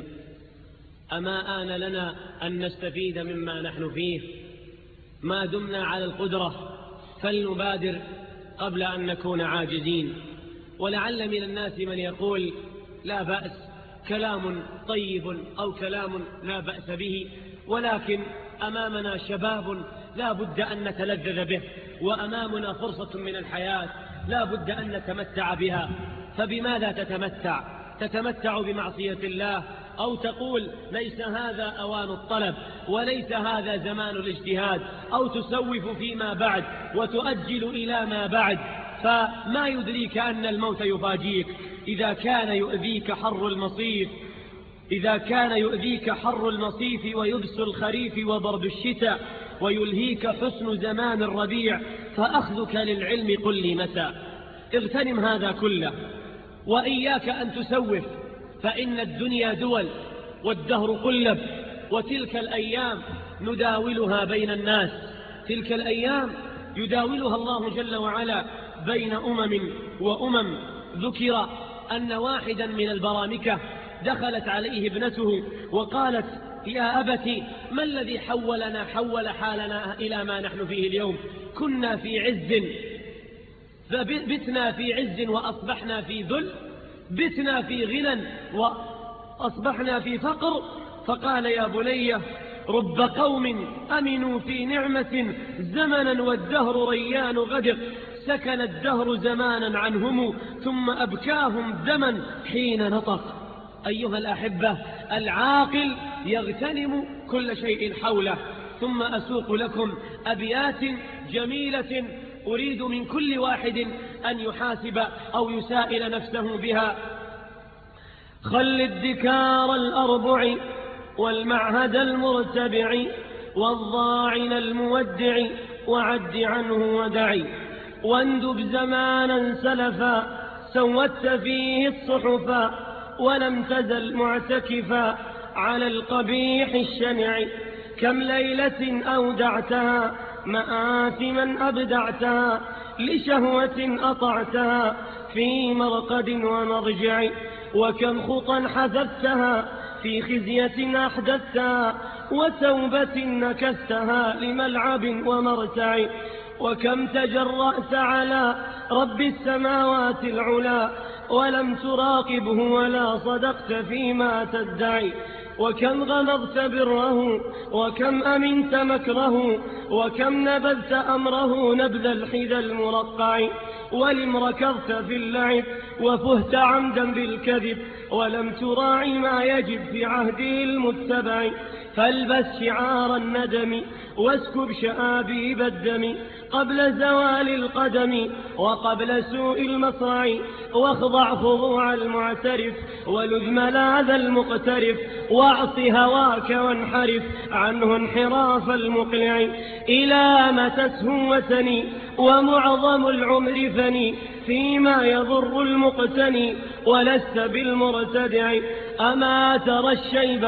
أما آن لنا أن نستفيد مما نحن فيه؟ ما دمنا على القدرة فلنبادر قبل أن نكون عاجزين. ولعل من الناس من يقول لا بأس، كلام طيب أو كلام لا بأس به، ولكن أمامنا شباب لا بد أن نتلذذ به، وأمامنا فرصة من الحياة لا بد أن نتمتع بها. فبماذا تتمتع؟ تتمتع بمعصية الله، أو تقول ليس هذا أوان الطلب وليس هذا زمان الاجتهاد، أو تسوف فيما بعد وتؤجل إلى ما بعد. فما يدريك أن الموت يفاجيك إذا كان يؤذيك حر المصيف، إذا كان يؤذيك حر المصيف ويبس الخريف وضرب الشتاء ويلهيك حسن زمان الربيع، فأخذك للعلم قل لي متى. اغتنم هذا كله، وإياك أن تسوف، فإن الدنيا دول والدهر قلب، وتلك الأيام نداولها بين الناس. تلك الأيام يداولها الله جل وعلا بين أمم وأمم. ذكر أن واحدا من البرامكة دخلت عليه ابنته وقالت: يا أبت، ما الذي حول حالنا إلى ما نحن فيه اليوم؟ كنا في عز فبتنا في عز وأصبحنا في ذل، بتنا في غنى وأصبحنا في فقر. فقال: يا بني، رب قوم أمنوا في نعمة زمنا والدهر ريان غدر، سكن الدهر زمانا عنهم ثم أبكاهم دما حين نطق. أيها الأحبة، العاقل يغتنم كل شيء حوله. ثم أسوق لكم أبيات جميلة أريد من كل واحد أن يحاسب أو يسائل نفسه بها. خل الدكار الأربع والمعهد المرتبع والضاعن المودع وعد عنه ودعي، واندب زمانا سلفا سودت فيه الصحفا ولم تزل معتكفا على القبيح الشنع. كم ليلة أودعتها مآثما أبدعتها لشهوة أطعتها في مرقد ومضجع، وكم خطا حذفتها في خزية أحدثتها وتوبة نكستها لملعب ومرتع، وكم تجرأت على رب السماوات العلا ولم تراقبه ولا صدقت فيما تدعي، وكم غمضت بره وكم أمنت مكره وكم نبذت أمره نبذ الحذى المرقع، ولم ركضت في اللعب وفهت عمدا بالكذب ولم تراعي ما يجب في عهده المتبع. فالبس شعار الندم واسكب شآبيب الدم قبل زوال القدم وقبل سوء المصرع، واخضع خضوع المعترف ولذ ملاذ المقترف، واعص هواك وانحرف عنه انحراف المقلع. إلى متى تسهوتني ومعظم العمر فني فيما يضر المقتني ولست بالمرتدع. أما ترى الشيب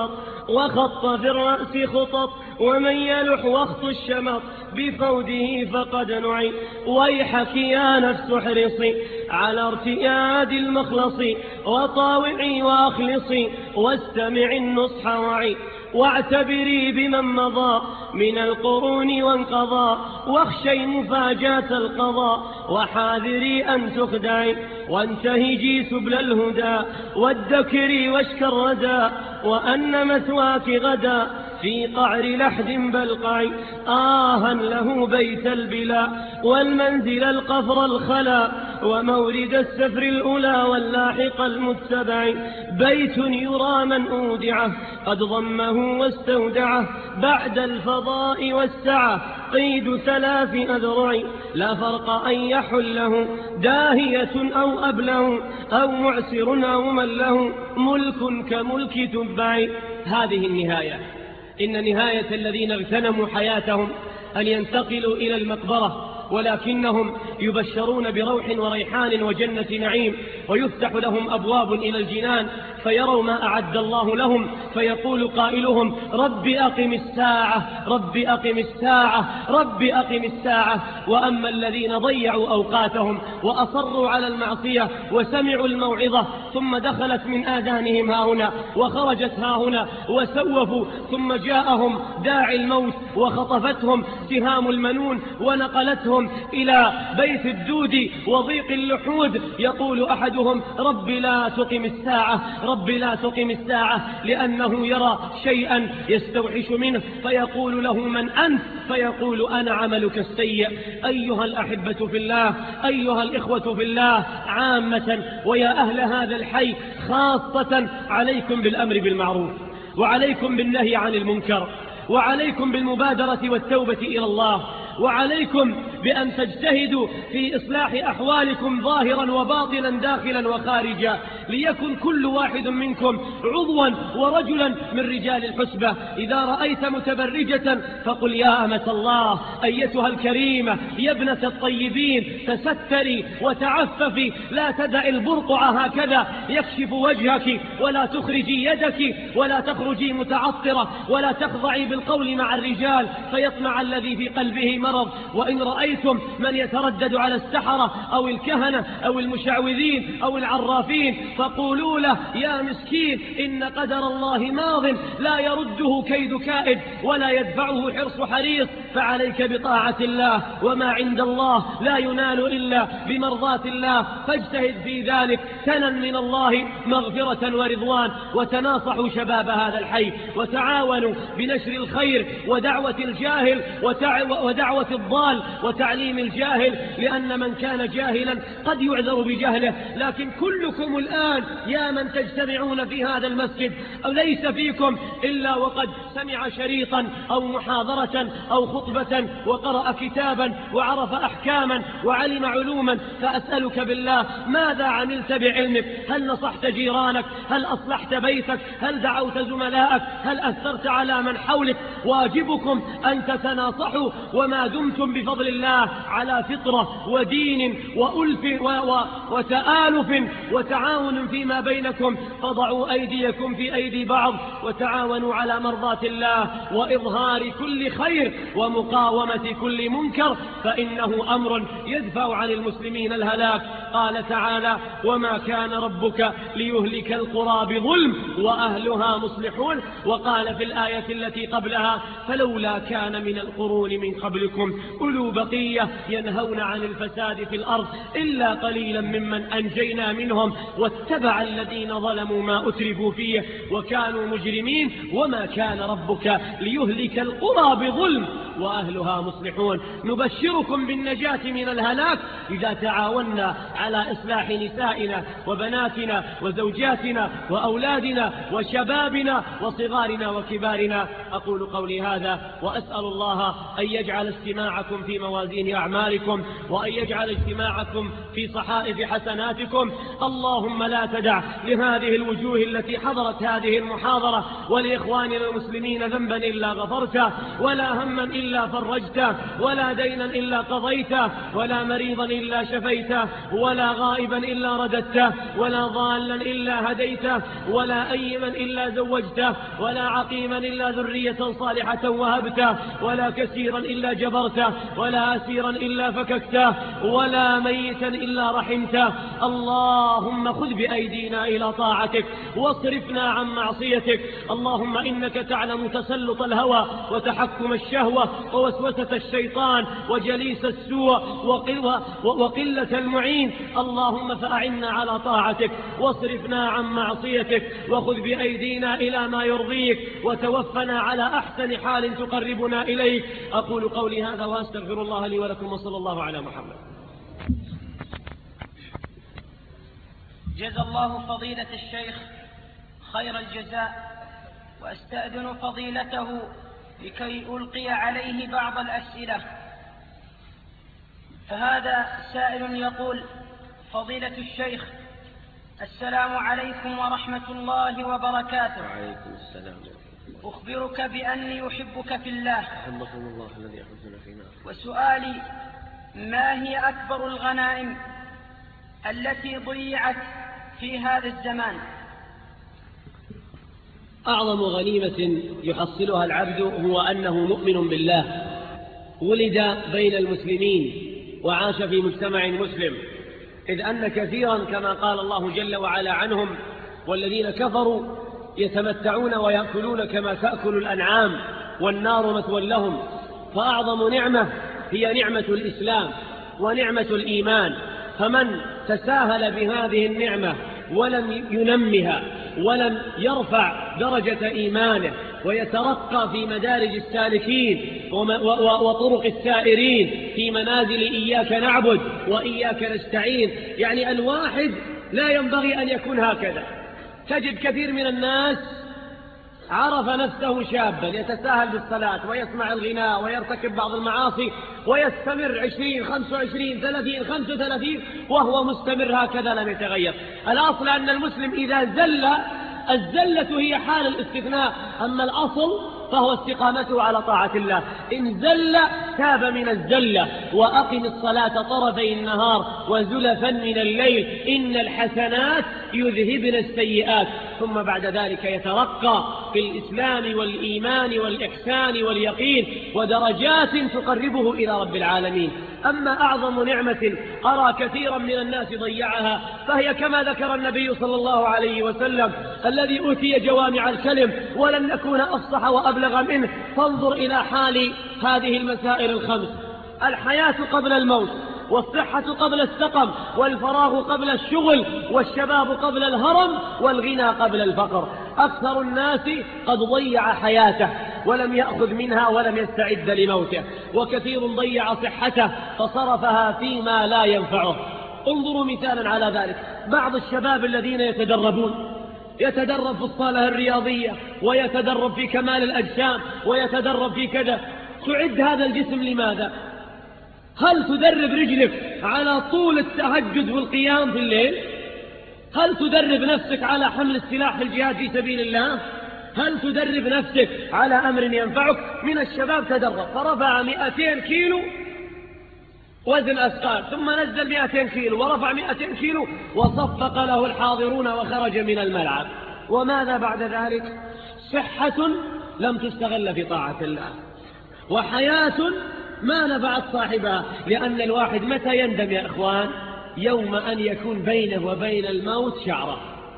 وخط في الرأس خطط ومن يلح وخط الشمط بفوده فقد نعي. ويحك يا نفس احرصي على ارتياد المخلص وطاوعي وأخلصي واستمعي النصح وعي، واعتبري بمن مضى من القرون وانقضى واخشي مفاجاة القضاء وحاذري أن تخدعي، وانتهجي سبل الهدى وادكري واشك الردى وأن مثواك غدا في قعر لحد بلقع. آها له بيت البلا والمنزل القفر الخلا ومورد السفر الأولى واللاحق المتبع، بيت يرى من أودعه قد ضمه واستودعه بعد الفضاء والسعة قيد 3 أذرع، لا فرق أن يحله داهية أو أبله أو معسر أو من له ملك كملك تبع. هذه النهاية. إن نهاية الذين اغتنموا حياتهم أن ينتقلوا إلى المقبرة، ولكنهم يبشرون بروح وريحان وجنة نعيم، ويفتح لهم أبواب إلى الجنان فيروا ما أعد الله لهم، فيقول قائلهم: رب أقم الساعة، رب أقم الساعة، رب أقم الساعة. وأما الذين ضيعوا أوقاتهم وأصروا على المعصية وسمعوا الموعظة ثم دخلت من آذانهم هاهنا وخرجت هاهنا وسوفوا، ثم جاءهم داعي الموت وخطفتهم سهام المنون ونقلتهم إلى بيت الدود وضيق اللحود، يقول أحدهم: رب لا تقم الساعة، رب لا تقم الساعة، لأنه يرى شيئا يستوحش منه، فيقول له: من أنت؟ فيقول: أنا عملك السيء. أيها الأحبة في الله، أيها الإخوة في الله عامة، ويا أهل هذا الحي خاصة، عليكم بالأمر بالمعروف وعليكم بالنهي عن المنكر وعليكم بالمبادرة والتوبة إلى الله، وعليكم بأن تجتهدوا في إصلاح أحوالكم ظاهرا وباطنا داخلا وخارجا، ليكن كل واحد منكم عضوا ورجلا من رجال الحسبة. إذا رأيت متبرجة فقل: يا أمة الله أيتها الكريمة يا ابنة الطيبين، تستري وتعففي، لا تدع البرقع هكذا يكشف وجهك، ولا تخرجي يدك، ولا تخرجي متعطرة، ولا تخضعي بالقول مع الرجال فيطمع الذي في قلبه مرض. وإن رأيت رأيتم من يتردد على السحرة أو الكهنة أو المشعوذين أو العرافين فقولوا له يا مسكين إن قدر الله ماض لا يرده كيد كائد ولا يدفعه حرص حريص، فعليك بطاعة الله، وما عند الله لا ينال إلا بمرضاة الله، فاجتهد في ذلك سنا من الله مغفرة ورضوان. وتناصحوا شباب هذا الحي وتعاونوا بنشر الخير ودعوة الجاهل ودعوة الضال وتعليم الجاهل، لأن من كان جاهلا قد يعذر بجهله، لكن كلكم الآن يا من تجتمعون في هذا المسجد أو ليس فيكم إلا وقد سمع شريطا أو محاضرة أو خطبة وقرأ كتابا وعرف أحكاما وعلم علوما، فأسألك بالله ماذا عملت بعلمك؟ هل نصحت جيرانك؟ هل أصلحت بيتك؟ هل دعوت زملائك؟ هل أثرت على من حولك؟ واجبكم أن تتناصحوا، وما دمتم بفضل الله على فطرة ودين وألف وتآلف وتعاون فيما بينكم، فضعوا أيديكم في أيدي بعض وتعاونوا على مرضاة الله وإظهار كل خير ومقاومة كل منكر، فإنه أمر يدفع عن المسلمين الهلاك. قال تعالى وما كان ربك ليهلك القرى بظلم وأهلها مصلحون. وقال في الآية التي قبلها فلولا كان من القرون من قبلكم أولو بقية ينهون عن الفساد في الأرض إلا قليلا ممن أنجينا منهم واتبع الذين ظلموا ما أترفوا فيه وكانوا مجرمين وما كان ربك ليهلك القرى بظلم وأهلها مصلحون. نبشركم بالنجاة من الهلاك إذا تعاوننا على إصلاح نسائنا وبناتنا وزوجاتنا وأولادنا وشبابنا وصغارنا وكبارنا. أقول قولي هذا وأسأل الله أن يجعل استماعكم في موازين أعمالكم وأن يجعل اجتماعكم في صحائف حسناتكم. اللهم لا تدع لهذه الوجوه التي حضرت هذه المحاضرة ولإخواننا المسلمين ذنبا إلا غفرته، ولا هما إلا فرجته، ولا دينا إلا قضيته، ولا مريضا إلا شفيته، ولا غائبا إلا رددته، ولا ضالا إلا هديته، ولا أيما إلا زوجته، ولا عقيما إلا ذرية صالحة وهبته، ولا كسيرا إلا جبرته، ولا أسيرا إلا فككته، ولا ميتا إلا رحمته. اللهم خذ بأيدينا إلى طاعتك واصرفنا عن معصيتك. اللهم إنك تعلم تسلط الهوى وتحكم الشهوة ووسوسة الشيطان وجليس السوء وقلة المعين. اللهم فأعنا على طاعتك واصرفنا عن معصيتك وخذ بأيدينا إلى ما يرضيك وتوفنا على أحسن حال تقربنا إليك. أقول قولي هذا وأستغفر الله لي ولكم وصلى الله على محمد. جزا الله فضيلة الشيخ خير الجزاء، وأستأذن فضيلته لكي ألقي عليه بعض الأسئلة. فهذا سائل يقول: فضيلة الشيخ، السلام عليكم ورحمة الله وبركاته. وعليكم السلام. أخبرك بأني أحبك في الله. أحبكم الله الذي يحبنا فينا. وسؤالي: ما هي أكبر الغنائم التي ضيعت في هذا الزمان؟ أعظم غنيمة يحصلها العبد هو أنه مؤمن بالله، ولد بين المسلمين وعاش في مجتمع مسلم، إذ أن كثيرا كما قال الله جل وعلا عنهم: والذين كفروا يتمتعون ويأكلون كما تأكل الأنعام والنار مثوى لهم. فأعظم نعمة هي نعمة الإسلام ونعمة الإيمان، فمن تساهل بهذه النعمة ولم ينمها ولم يرفع درجة إيمانه ويترقى في مدارج السالكين وطرق السائرين في منازل إياك نعبد وإياك نستعين، يعني الواحد لا ينبغي أن يكون هكذا. تجد كثير من الناس عرف نفسه شابا يتساهل بالصلاة ويسمع الغناء ويرتكب بعض المعاصي ويستمر 20 25 30 35 وهو مستمر هكذا لم يتغير. الأصل أن المسلم إذا زل، الزلة هي حال الاستثناء، أما الأصل فهو استقامته على طاعة الله. إن زل تاب من الزلة. وأقم الصلاة طرفي النهار وزلفا من الليل إن الحسنات يذهبن السيئات، ثم بعد ذلك يترقى في الإسلام والإيمان والإحسان واليقين ودرجات تقربه إلى رب العالمين. أما أعظم نعمة أرى كثيرا من الناس ضيعها فهي كما ذكر النبي صلى الله عليه وسلم: الذي أوتي جوامع الكلم ولن نكون أفصح وأبلغ منه. فانظر إلى حال هذه المسائل الخمس: الحياة قبل الموت، والصحة قبل السقم، والفراغ قبل الشغل، والشباب قبل الهرم، والغنى قبل الفقر. أكثر الناس قد ضيع حياته ولم يأخذ منها ولم يستعد لموته، وكثير ضيع صحته فصرفها فيما لا ينفعه. انظروا مثالا على ذلك: بعض الشباب الذين يتدرب في الصالة الرياضية، ويتدرب في كمال الأجسام، ويتدرب في كذا. تعد هذا الجسم لماذا؟ هل تدرب رجلك على طول التهجد والقيام في الليل؟ هل تدرب نفسك على حمل السلاح في الجهاد في سبيل الله؟ هل تدرب نفسك على أمر ينفعك؟ من الشباب تدرب فرفع 200 كيلو وزن أثقال، ثم نزل 200 كيلو ورفع 200 كيلو، وصفق له الحاضرون وخرج من الملعب. وماذا بعد ذلك؟ صحة لم تستغل في طاعة الله، وحياة ما نفعت صاحبها. لأن الواحد متى يندم يا إخوان؟ يوم أن يكون بينه وبين الموت شعرة،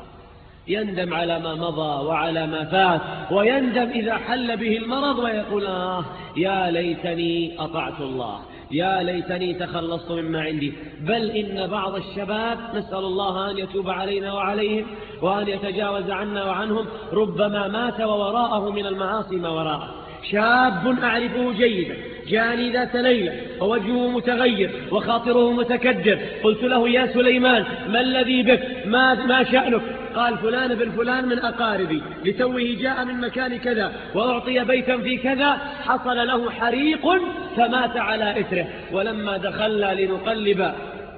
يندم على ما مضى وعلى ما فات، ويندم إذا حل به المرض ويقول: يا ليتني أطعت الله، يا ليتني تخلصت مما عندي. بل إن بعض الشباب، نسأل الله أن يتوب علينا وعليهم وأن يتجاوز عنا وعنهم، ربما مات ووراءه من المعاصي ما وراءه. شاب أعرفه جيدا، جاني ذات ليلة ووجهه متغير وخاطره متكدر. قلت له: يا سليمان، ما الذي بك؟ ما شأنك؟ قال: فلان بن فلان من أقاربي، لتوه جاء من مكان كذا وأعطي بيتا في كذا، حصل له حريق فمات على إثره. ولما دخلنا لنقلب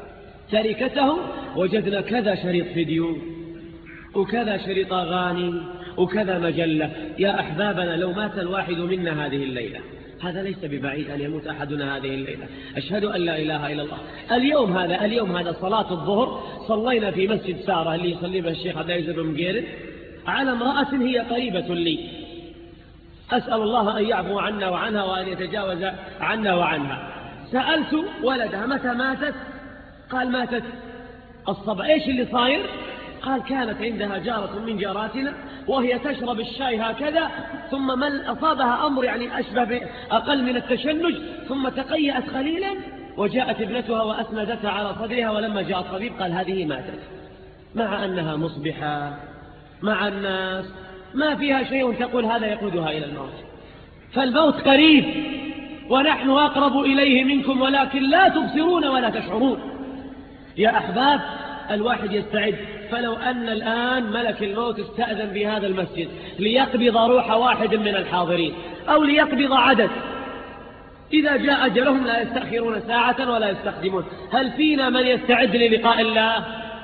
تركته وجدنا كذا شريط فيديو وكذا شريط أغاني وكذا مجلة. يا أحبابنا، لو مات الواحد منا هذه الليلة، هذا ليس ببعيد أن يموت أحدنا هذه الليلة. أشهد أن لا إله إلا الله. اليوم هذا صلاة الظهر صلينا في مسجد سارة اللي يصلي به الشيخ عبد العزيز بن مقيرن على امرأة هي قريبة لي، أسأل الله أن يعفو عنا وعنها وأن يتجاوز عنا وعنها. سألت ولدها: متى ماتت؟ قال: ماتت الصبح. إيش اللي صاير؟ قال: كانت عندها جارة من جاراتنا وهي تشرب الشاي هكذا، ثم أصابها أمر يعني أشبه أقل من التشنج، ثم تقيأت قليلا وجاءت ابنتها وأسندتها على صدرها، ولما جاء الطبيب قال: هذه ماتت، مع أنها مصبحة مع الناس ما فيها شيء تقول هذا يقودها إلى الموت. فالموت قريب ونحن أقرب إليه منكم، ولكن لا تبصرون ولا تشعرون. يا أحباب، الواحد يستعد. فلو أن الآن ملك الموت استأذن بهذا المسجد ليقبض روح واحد من الحاضرين أو ليقبض عدد، إذا جاء أجلهم لا يستأخرون ساعة ولا يستقدمون. هل فينا من يستعد للقاء الله؟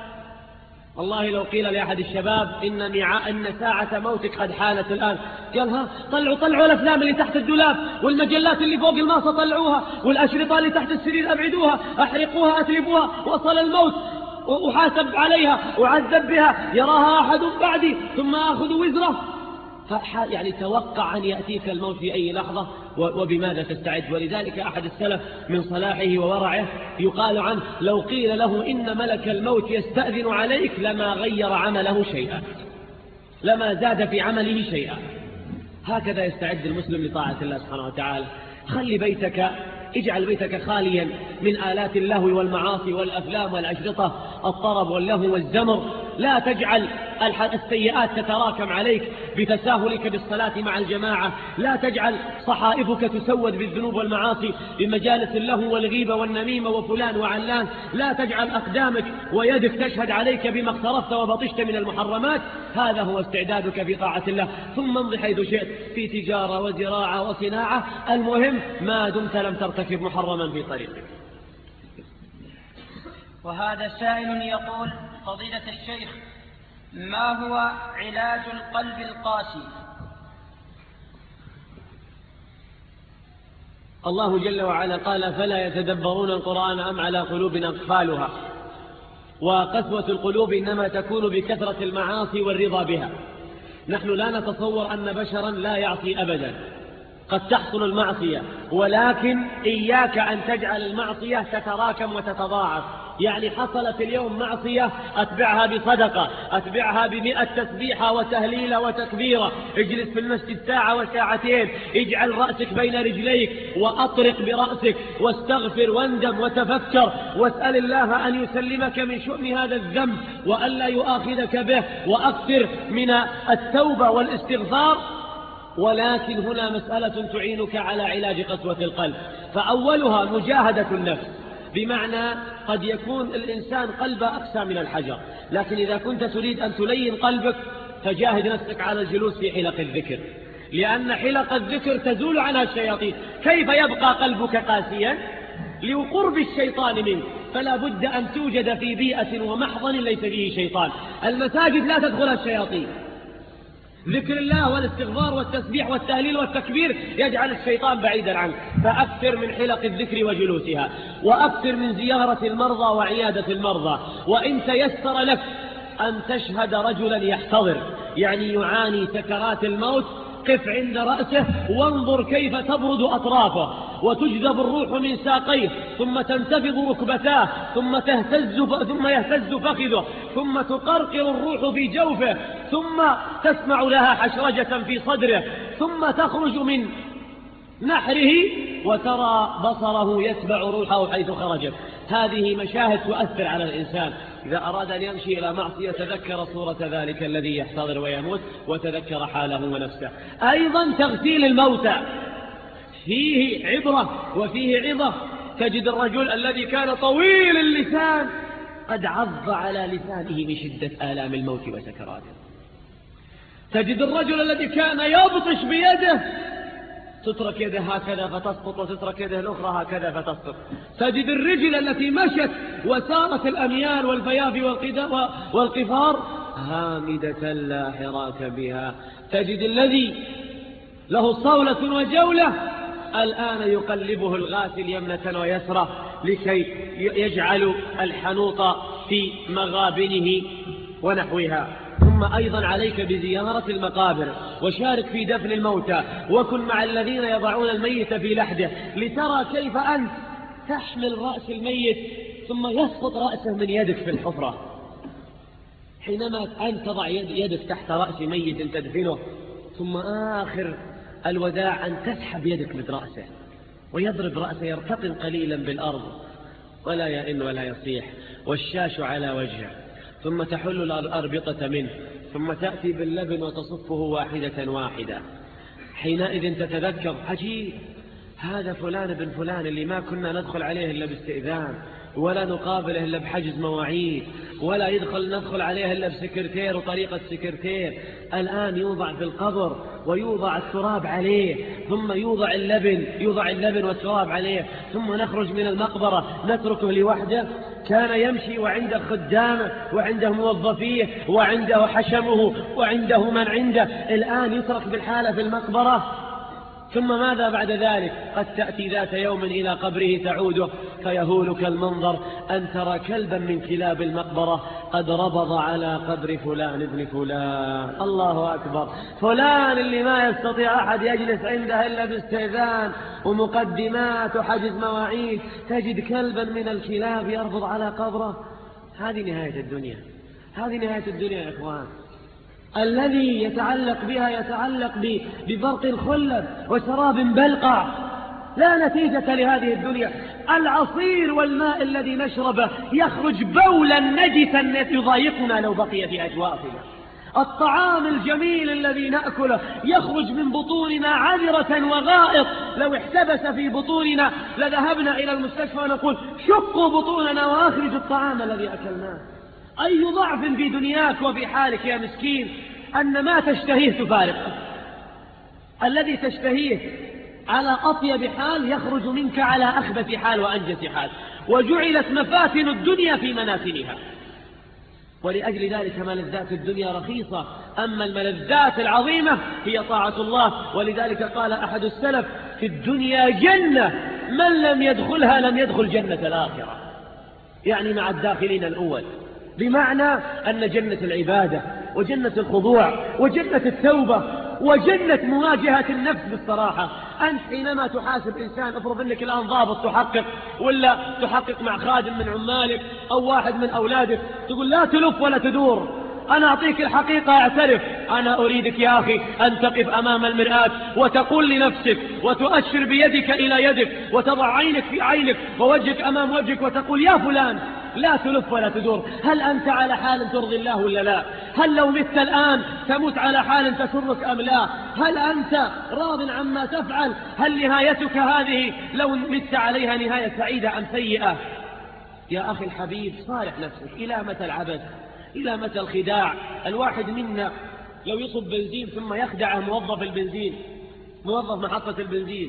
والله لو قيل لأحد الشباب إن ساعة موتك قد حانت الآن، قال: طلعوا الأفلام اللي تحت الدولاب، والمجلات اللي فوق الماصة طلعوها، والأشرطة اللي تحت السرير أبعدوها، أحرقوها أتلفوها، وصل الموت وحاسب عليها وعذب بها، يراها أحد بعدي ثم أخذ وزره. يعني توقع أن يأتيك الموت في أي لحظة، وبماذا تستعد؟ ولذلك أحد السلف من صلاحه وورعه يقال عنه: لو قيل له إن ملك الموت يستأذن عليك لما غير عمله شيئا، لما زاد في عمله شيئا. هكذا يستعد المسلم لطاعة الله سبحانه وتعالى. اجعل بيتك خاليا من آلات اللهو والمعاصي والأفلام والأشرطة، الطرب واللهو والزمر. لا تجعل السيئات تتراكم عليك بتساهلك بالصلاة مع الجماعة. لا تجعل صحائفك تسود بالذنوب والمعاصي بمجالس اللهو والغيبة والنميمة وفلان وعلان. لا تجعل أقدامك ويدك تشهد عليك بما اقترفت وبطشت من المحرمات. هذا هو استعدادك في طاعة الله. ثم امضي حيث شئت في تجارة وزراعة وصناعة، المهم ما دمت لم ترتكب محرما في طريقك. وهذا سائل يقول: فضيلة الشيخ، ما هو علاج القلب القاسي؟ الله جل وعلا قال: فلا يتدبرون القرآن أم على قلوب أقفالها. وقسوة القلوب إنما تكون بكثرة المعاصي والرضا بها. نحن لا نتصور أن بشرا لا يعصي أبدا، قد تحصل المعصية، ولكن إياك أن تجعل المعصية تتراكم وتتضاعف. يعني حصلت اليوم معصية، أتبعها بصدقة، أتبعها ب100 تسبيحة وتهليلة وتكبيرة، اجلس في المسجد ساعة وساعتين، اجعل رأسك بين رجليك وأطرق برأسك واستغفر واندم وتفكر واسأل الله أن يسلمك من شؤم هذا الذنب وألا يؤاخذك به، وأكثر من التوبة والاستغفار. ولكن هنا مسألة تعينك على علاج قسوة القلب، فأولها مجاهدة النفس، بمعنى قد يكون الإنسان قلبه أقسى من الحجر، لكن إذا كنت تريد أن تلين قلبك فجاهد نفسك على الجلوس في حلق الذكر، لأن حلق الذكر تزول عنها الشياطين. كيف يبقى قلبك قاسيا؟ لقرب الشيطان منك، فلا بد أن توجد في بيئة ومحضن ليس فيه شيطان. المساجد لا تدخلها الشياطين، ذكر الله والاستغفار والتسبيح والتهليل والتكبير يجعل الشيطان بعيدا عنك. فأكثر من حلق الذكر وجلوسها، وأكثر من زيارة المرضى وعيادة المرضى. وإن تيسر لك أن تشهد رجلا يحتضر، يعني يعاني سكرات الموت، قف عند رأسه وانظر كيف تبرد أطرافه وتجذب الروح من ساقيه، ثم تنتفض ركبتاه، ثم يهتز فخذه، ثم تقرقر الروح في جوفه، ثم تسمع لها حشرجة في صدره، ثم تخرج من نحره وترى بصره يتبع روحه حيث خرجت. هذه مشاهد تؤثر على الإنسان. إذا أراد أن يمشي إلى معصية تذكر صورة ذلك الذي يحتضر ويموت، وتذكر حاله ونفسه. أيضا تغسيل الموتى فيه عبرة وفيه عظة. تجد الرجل الذي كان طويل اللسان قد عض على لسانه من شدة آلام الموت وسكراته. تجد الرجل الذي كان يبطش بيده تترك يده هكذا فتسقط، وتترك يده الأخرى هكذا فتسقط. تجد الرجل التي مشت وسارت الأميال والفيافي والقفار هامدة لا حراك بها. تجد الذي له صولة وجولة الآن يقلبه الغاسل يمنة ويسرى لكي يجعل الحنوط في مغابنه ونحوها. ثم أيضا عليك بزيارة المقابر، وشارك في دفن الموتى، وكن مع الذين يضعون الميت في لحده، لترى كيف أنت تحمل رأس الميت ثم يسقط رأسه من يدك في الحفرة. حينما أنت تضع يدك تحت رأس ميت تدفنه، ثم آخر الوداع أن تسحب يدك من رأسه ويضرب رأسه يرتقي قليلا بالأرض ولا يئن ولا يصيح، والشاش على وجهه، ثم تحل الأربطة منه، ثم تأتي باللبن وتصفه واحدة واحدة. حينئذ تتذكر عجيب، هذا فلان بن فلان اللي ما كنا ندخل عليه إلا باستئذان، ولا نقابله إلا بحجز مواعيد، ولا ندخل عليه إلا بسكرتير وطريقة سكرتير، الآن يوضع في القبر ويوضع التراب عليه، ثم يوضع اللبن والتراب عليه، ثم نخرج من المقبرة نتركه لوحده. كان يمشي وعنده خدامه وعنده موظفيه وعنده حشمه وعنده من عنده، الآن يترك بالحالة في المقبرة. ثم ماذا بعد ذلك؟ قد تأتي ذات يوم إلى قبره تعوده فيهولك المنظر أن ترى كلبا من كلاب المقبرة قد ربض على قبر فلان ابن فلان. الله أكبر، فلان اللي ما يستطيع أحد يجلس عنده إلا باستئذان ومقدمات وحجز مواعيد، تجد كلبا من الكلاب يربض على قبره. هذه نهاية الدنيا، هذه نهاية الدنيا يا إخوان. الذي يتعلق بها يتعلق ببرق خلد وشراب بلقع، لا نتيجة لهذه الدنيا. العصير والماء الذي نشربه يخرج بولا نجسا يضايقنا لو بقي في أجوافنا. الطعام الجميل الذي نأكله يخرج من بطوننا عذرة وغائط، لو احتبس في بطوننا لذهبنا إلى المستشفى ونقول شقوا بطوننا وأخرجوا الطعام الذي أكلناه. أي ضعف في دنياك وفي حالك يا مسكين أن ما تشتهيه تفارقه. الذي تشتهيه على أطيب حال يخرج منك على أخبث حال وأنجس حال، وجعلت مفاتن الدنيا في منافنها. ولأجل ذلك ملذات الدنيا رخيصة، أما الملذات العظيمة هي طاعة الله. ولذلك قال أحد السلف في الدنيا جنة من لم يدخلها لم يدخل جنة الآخرة، يعني مع الداخلين الأول، بمعنى أن جنة العبادة وجنة الخضوع وجنة التوبة وجنة مواجهة النفس بالصراحة. أنت حينما تحاسب إنسان، افرض أنك الآن ضابط تحقق ولا تحقق مع خادم من عمالك أو واحد من أولادك، تقول لا تلف ولا تدور، أنا أعطيك الحقيقة اعترف. أنا أريدك يا أخي أن تقف أمام المرآة وتقول لنفسك وتؤشر بيدك إلى يدك وتضع عينك في عينك ووجهك أمام وجهك وتقول يا فلان لا تلف ولا تدور. هل أنت على حال ترضي الله ولا لا؟ هل لو مت الآن تموت على حال تسرك أم لا؟ هل أنت راض عما تفعل؟ هل نهايتك هذه لو مت عليها نهاية سعيدة أم سيئة؟ يا أخي الحبيب صارح نفسك. إلى متى العبث؟ إلى متى الخداع؟ الواحد منا لو يصب بنزين ثم يخدعه موظف البنزين، موظف محطة البنزين،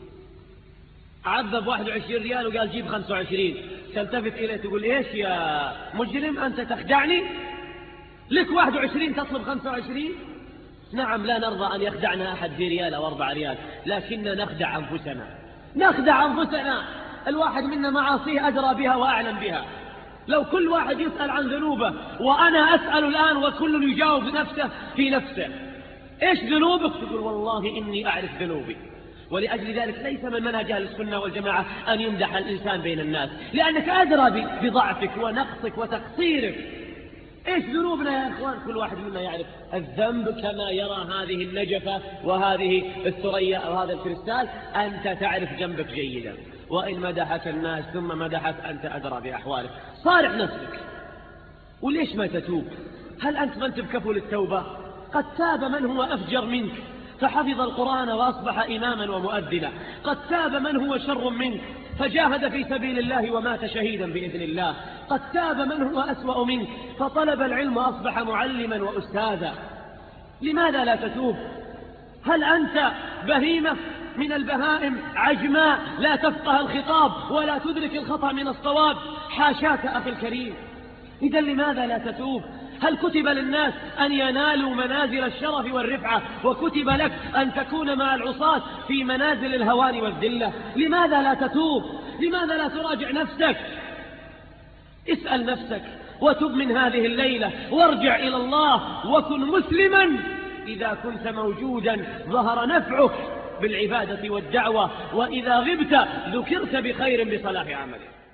عذب 21 ريال وقال جيب 25، تلتفت إليه تقول إيش يا مجرم أنت تخدعني؟ لك 21 تطلب 25؟ نعم لا نرضى أن يخدعنا أحد بريال أو 4 ريال، لكننا نخدع أنفسنا، نخدع أنفسنا. الواحد منا معاصيه أدرى بها وأعلم بها. لو كل واحد يسأل عن ذنوبه، وأنا أسأل الآن وكل يجاوب نفسه في نفسه، إيش ذنوبك؟ تقول والله إني أعرف ذنوبي. ولأجل ذلك ليس من منهج أهل السنة والجماعة أن يمدح الإنسان بين الناس، لأنك أدرى بضعفك ونقصك وتقصيرك. إيش ذنوبنا يا إخوان؟ كل واحد منا يعرف الذنب كما يرى هذه النجفة وهذه الثريا أو هذا الكريستال. أنت تعرف ذنبك جيدا، وإن مدحك الناس ثم مدحك أنت أدرى بأحوالك. صارح نفسك. وليش ما تتوب؟ هل أنت من بكفل التوبة؟ قد تاب من هو أفجر منك فحفظ القرآن وأصبح إماما ومؤذنا. قد تاب من هو شر منك فجاهد في سبيل الله ومات شهيدا بإذن الله. قد تاب من هو أسوأ منك فطلب العلم وأصبح معلما وأستاذا. لماذا لا تتوب؟ هل أنت بهيمة من البهائم عجماء لا تفقه الخطاب ولا تدرك الخطأ من الصواب؟ حاشاك أخي الكريم. إذا لماذا لا تتوب؟ هل كتب للناس أن ينالوا منازل الشرف والرفعة، وكتب لك أن تكون مع العصاة في منازل الهوان والذلة؟ لماذا لا تتوب؟ لماذا لا تراجع نفسك؟ اسأل نفسك وتب من هذه الليلة وارجع إلى الله وكن مسلما. إذا كنت موجودا ظهر نفعك بالعبادة والدعوة، وإذا غبت ذكرت بخير بصلاح عملك.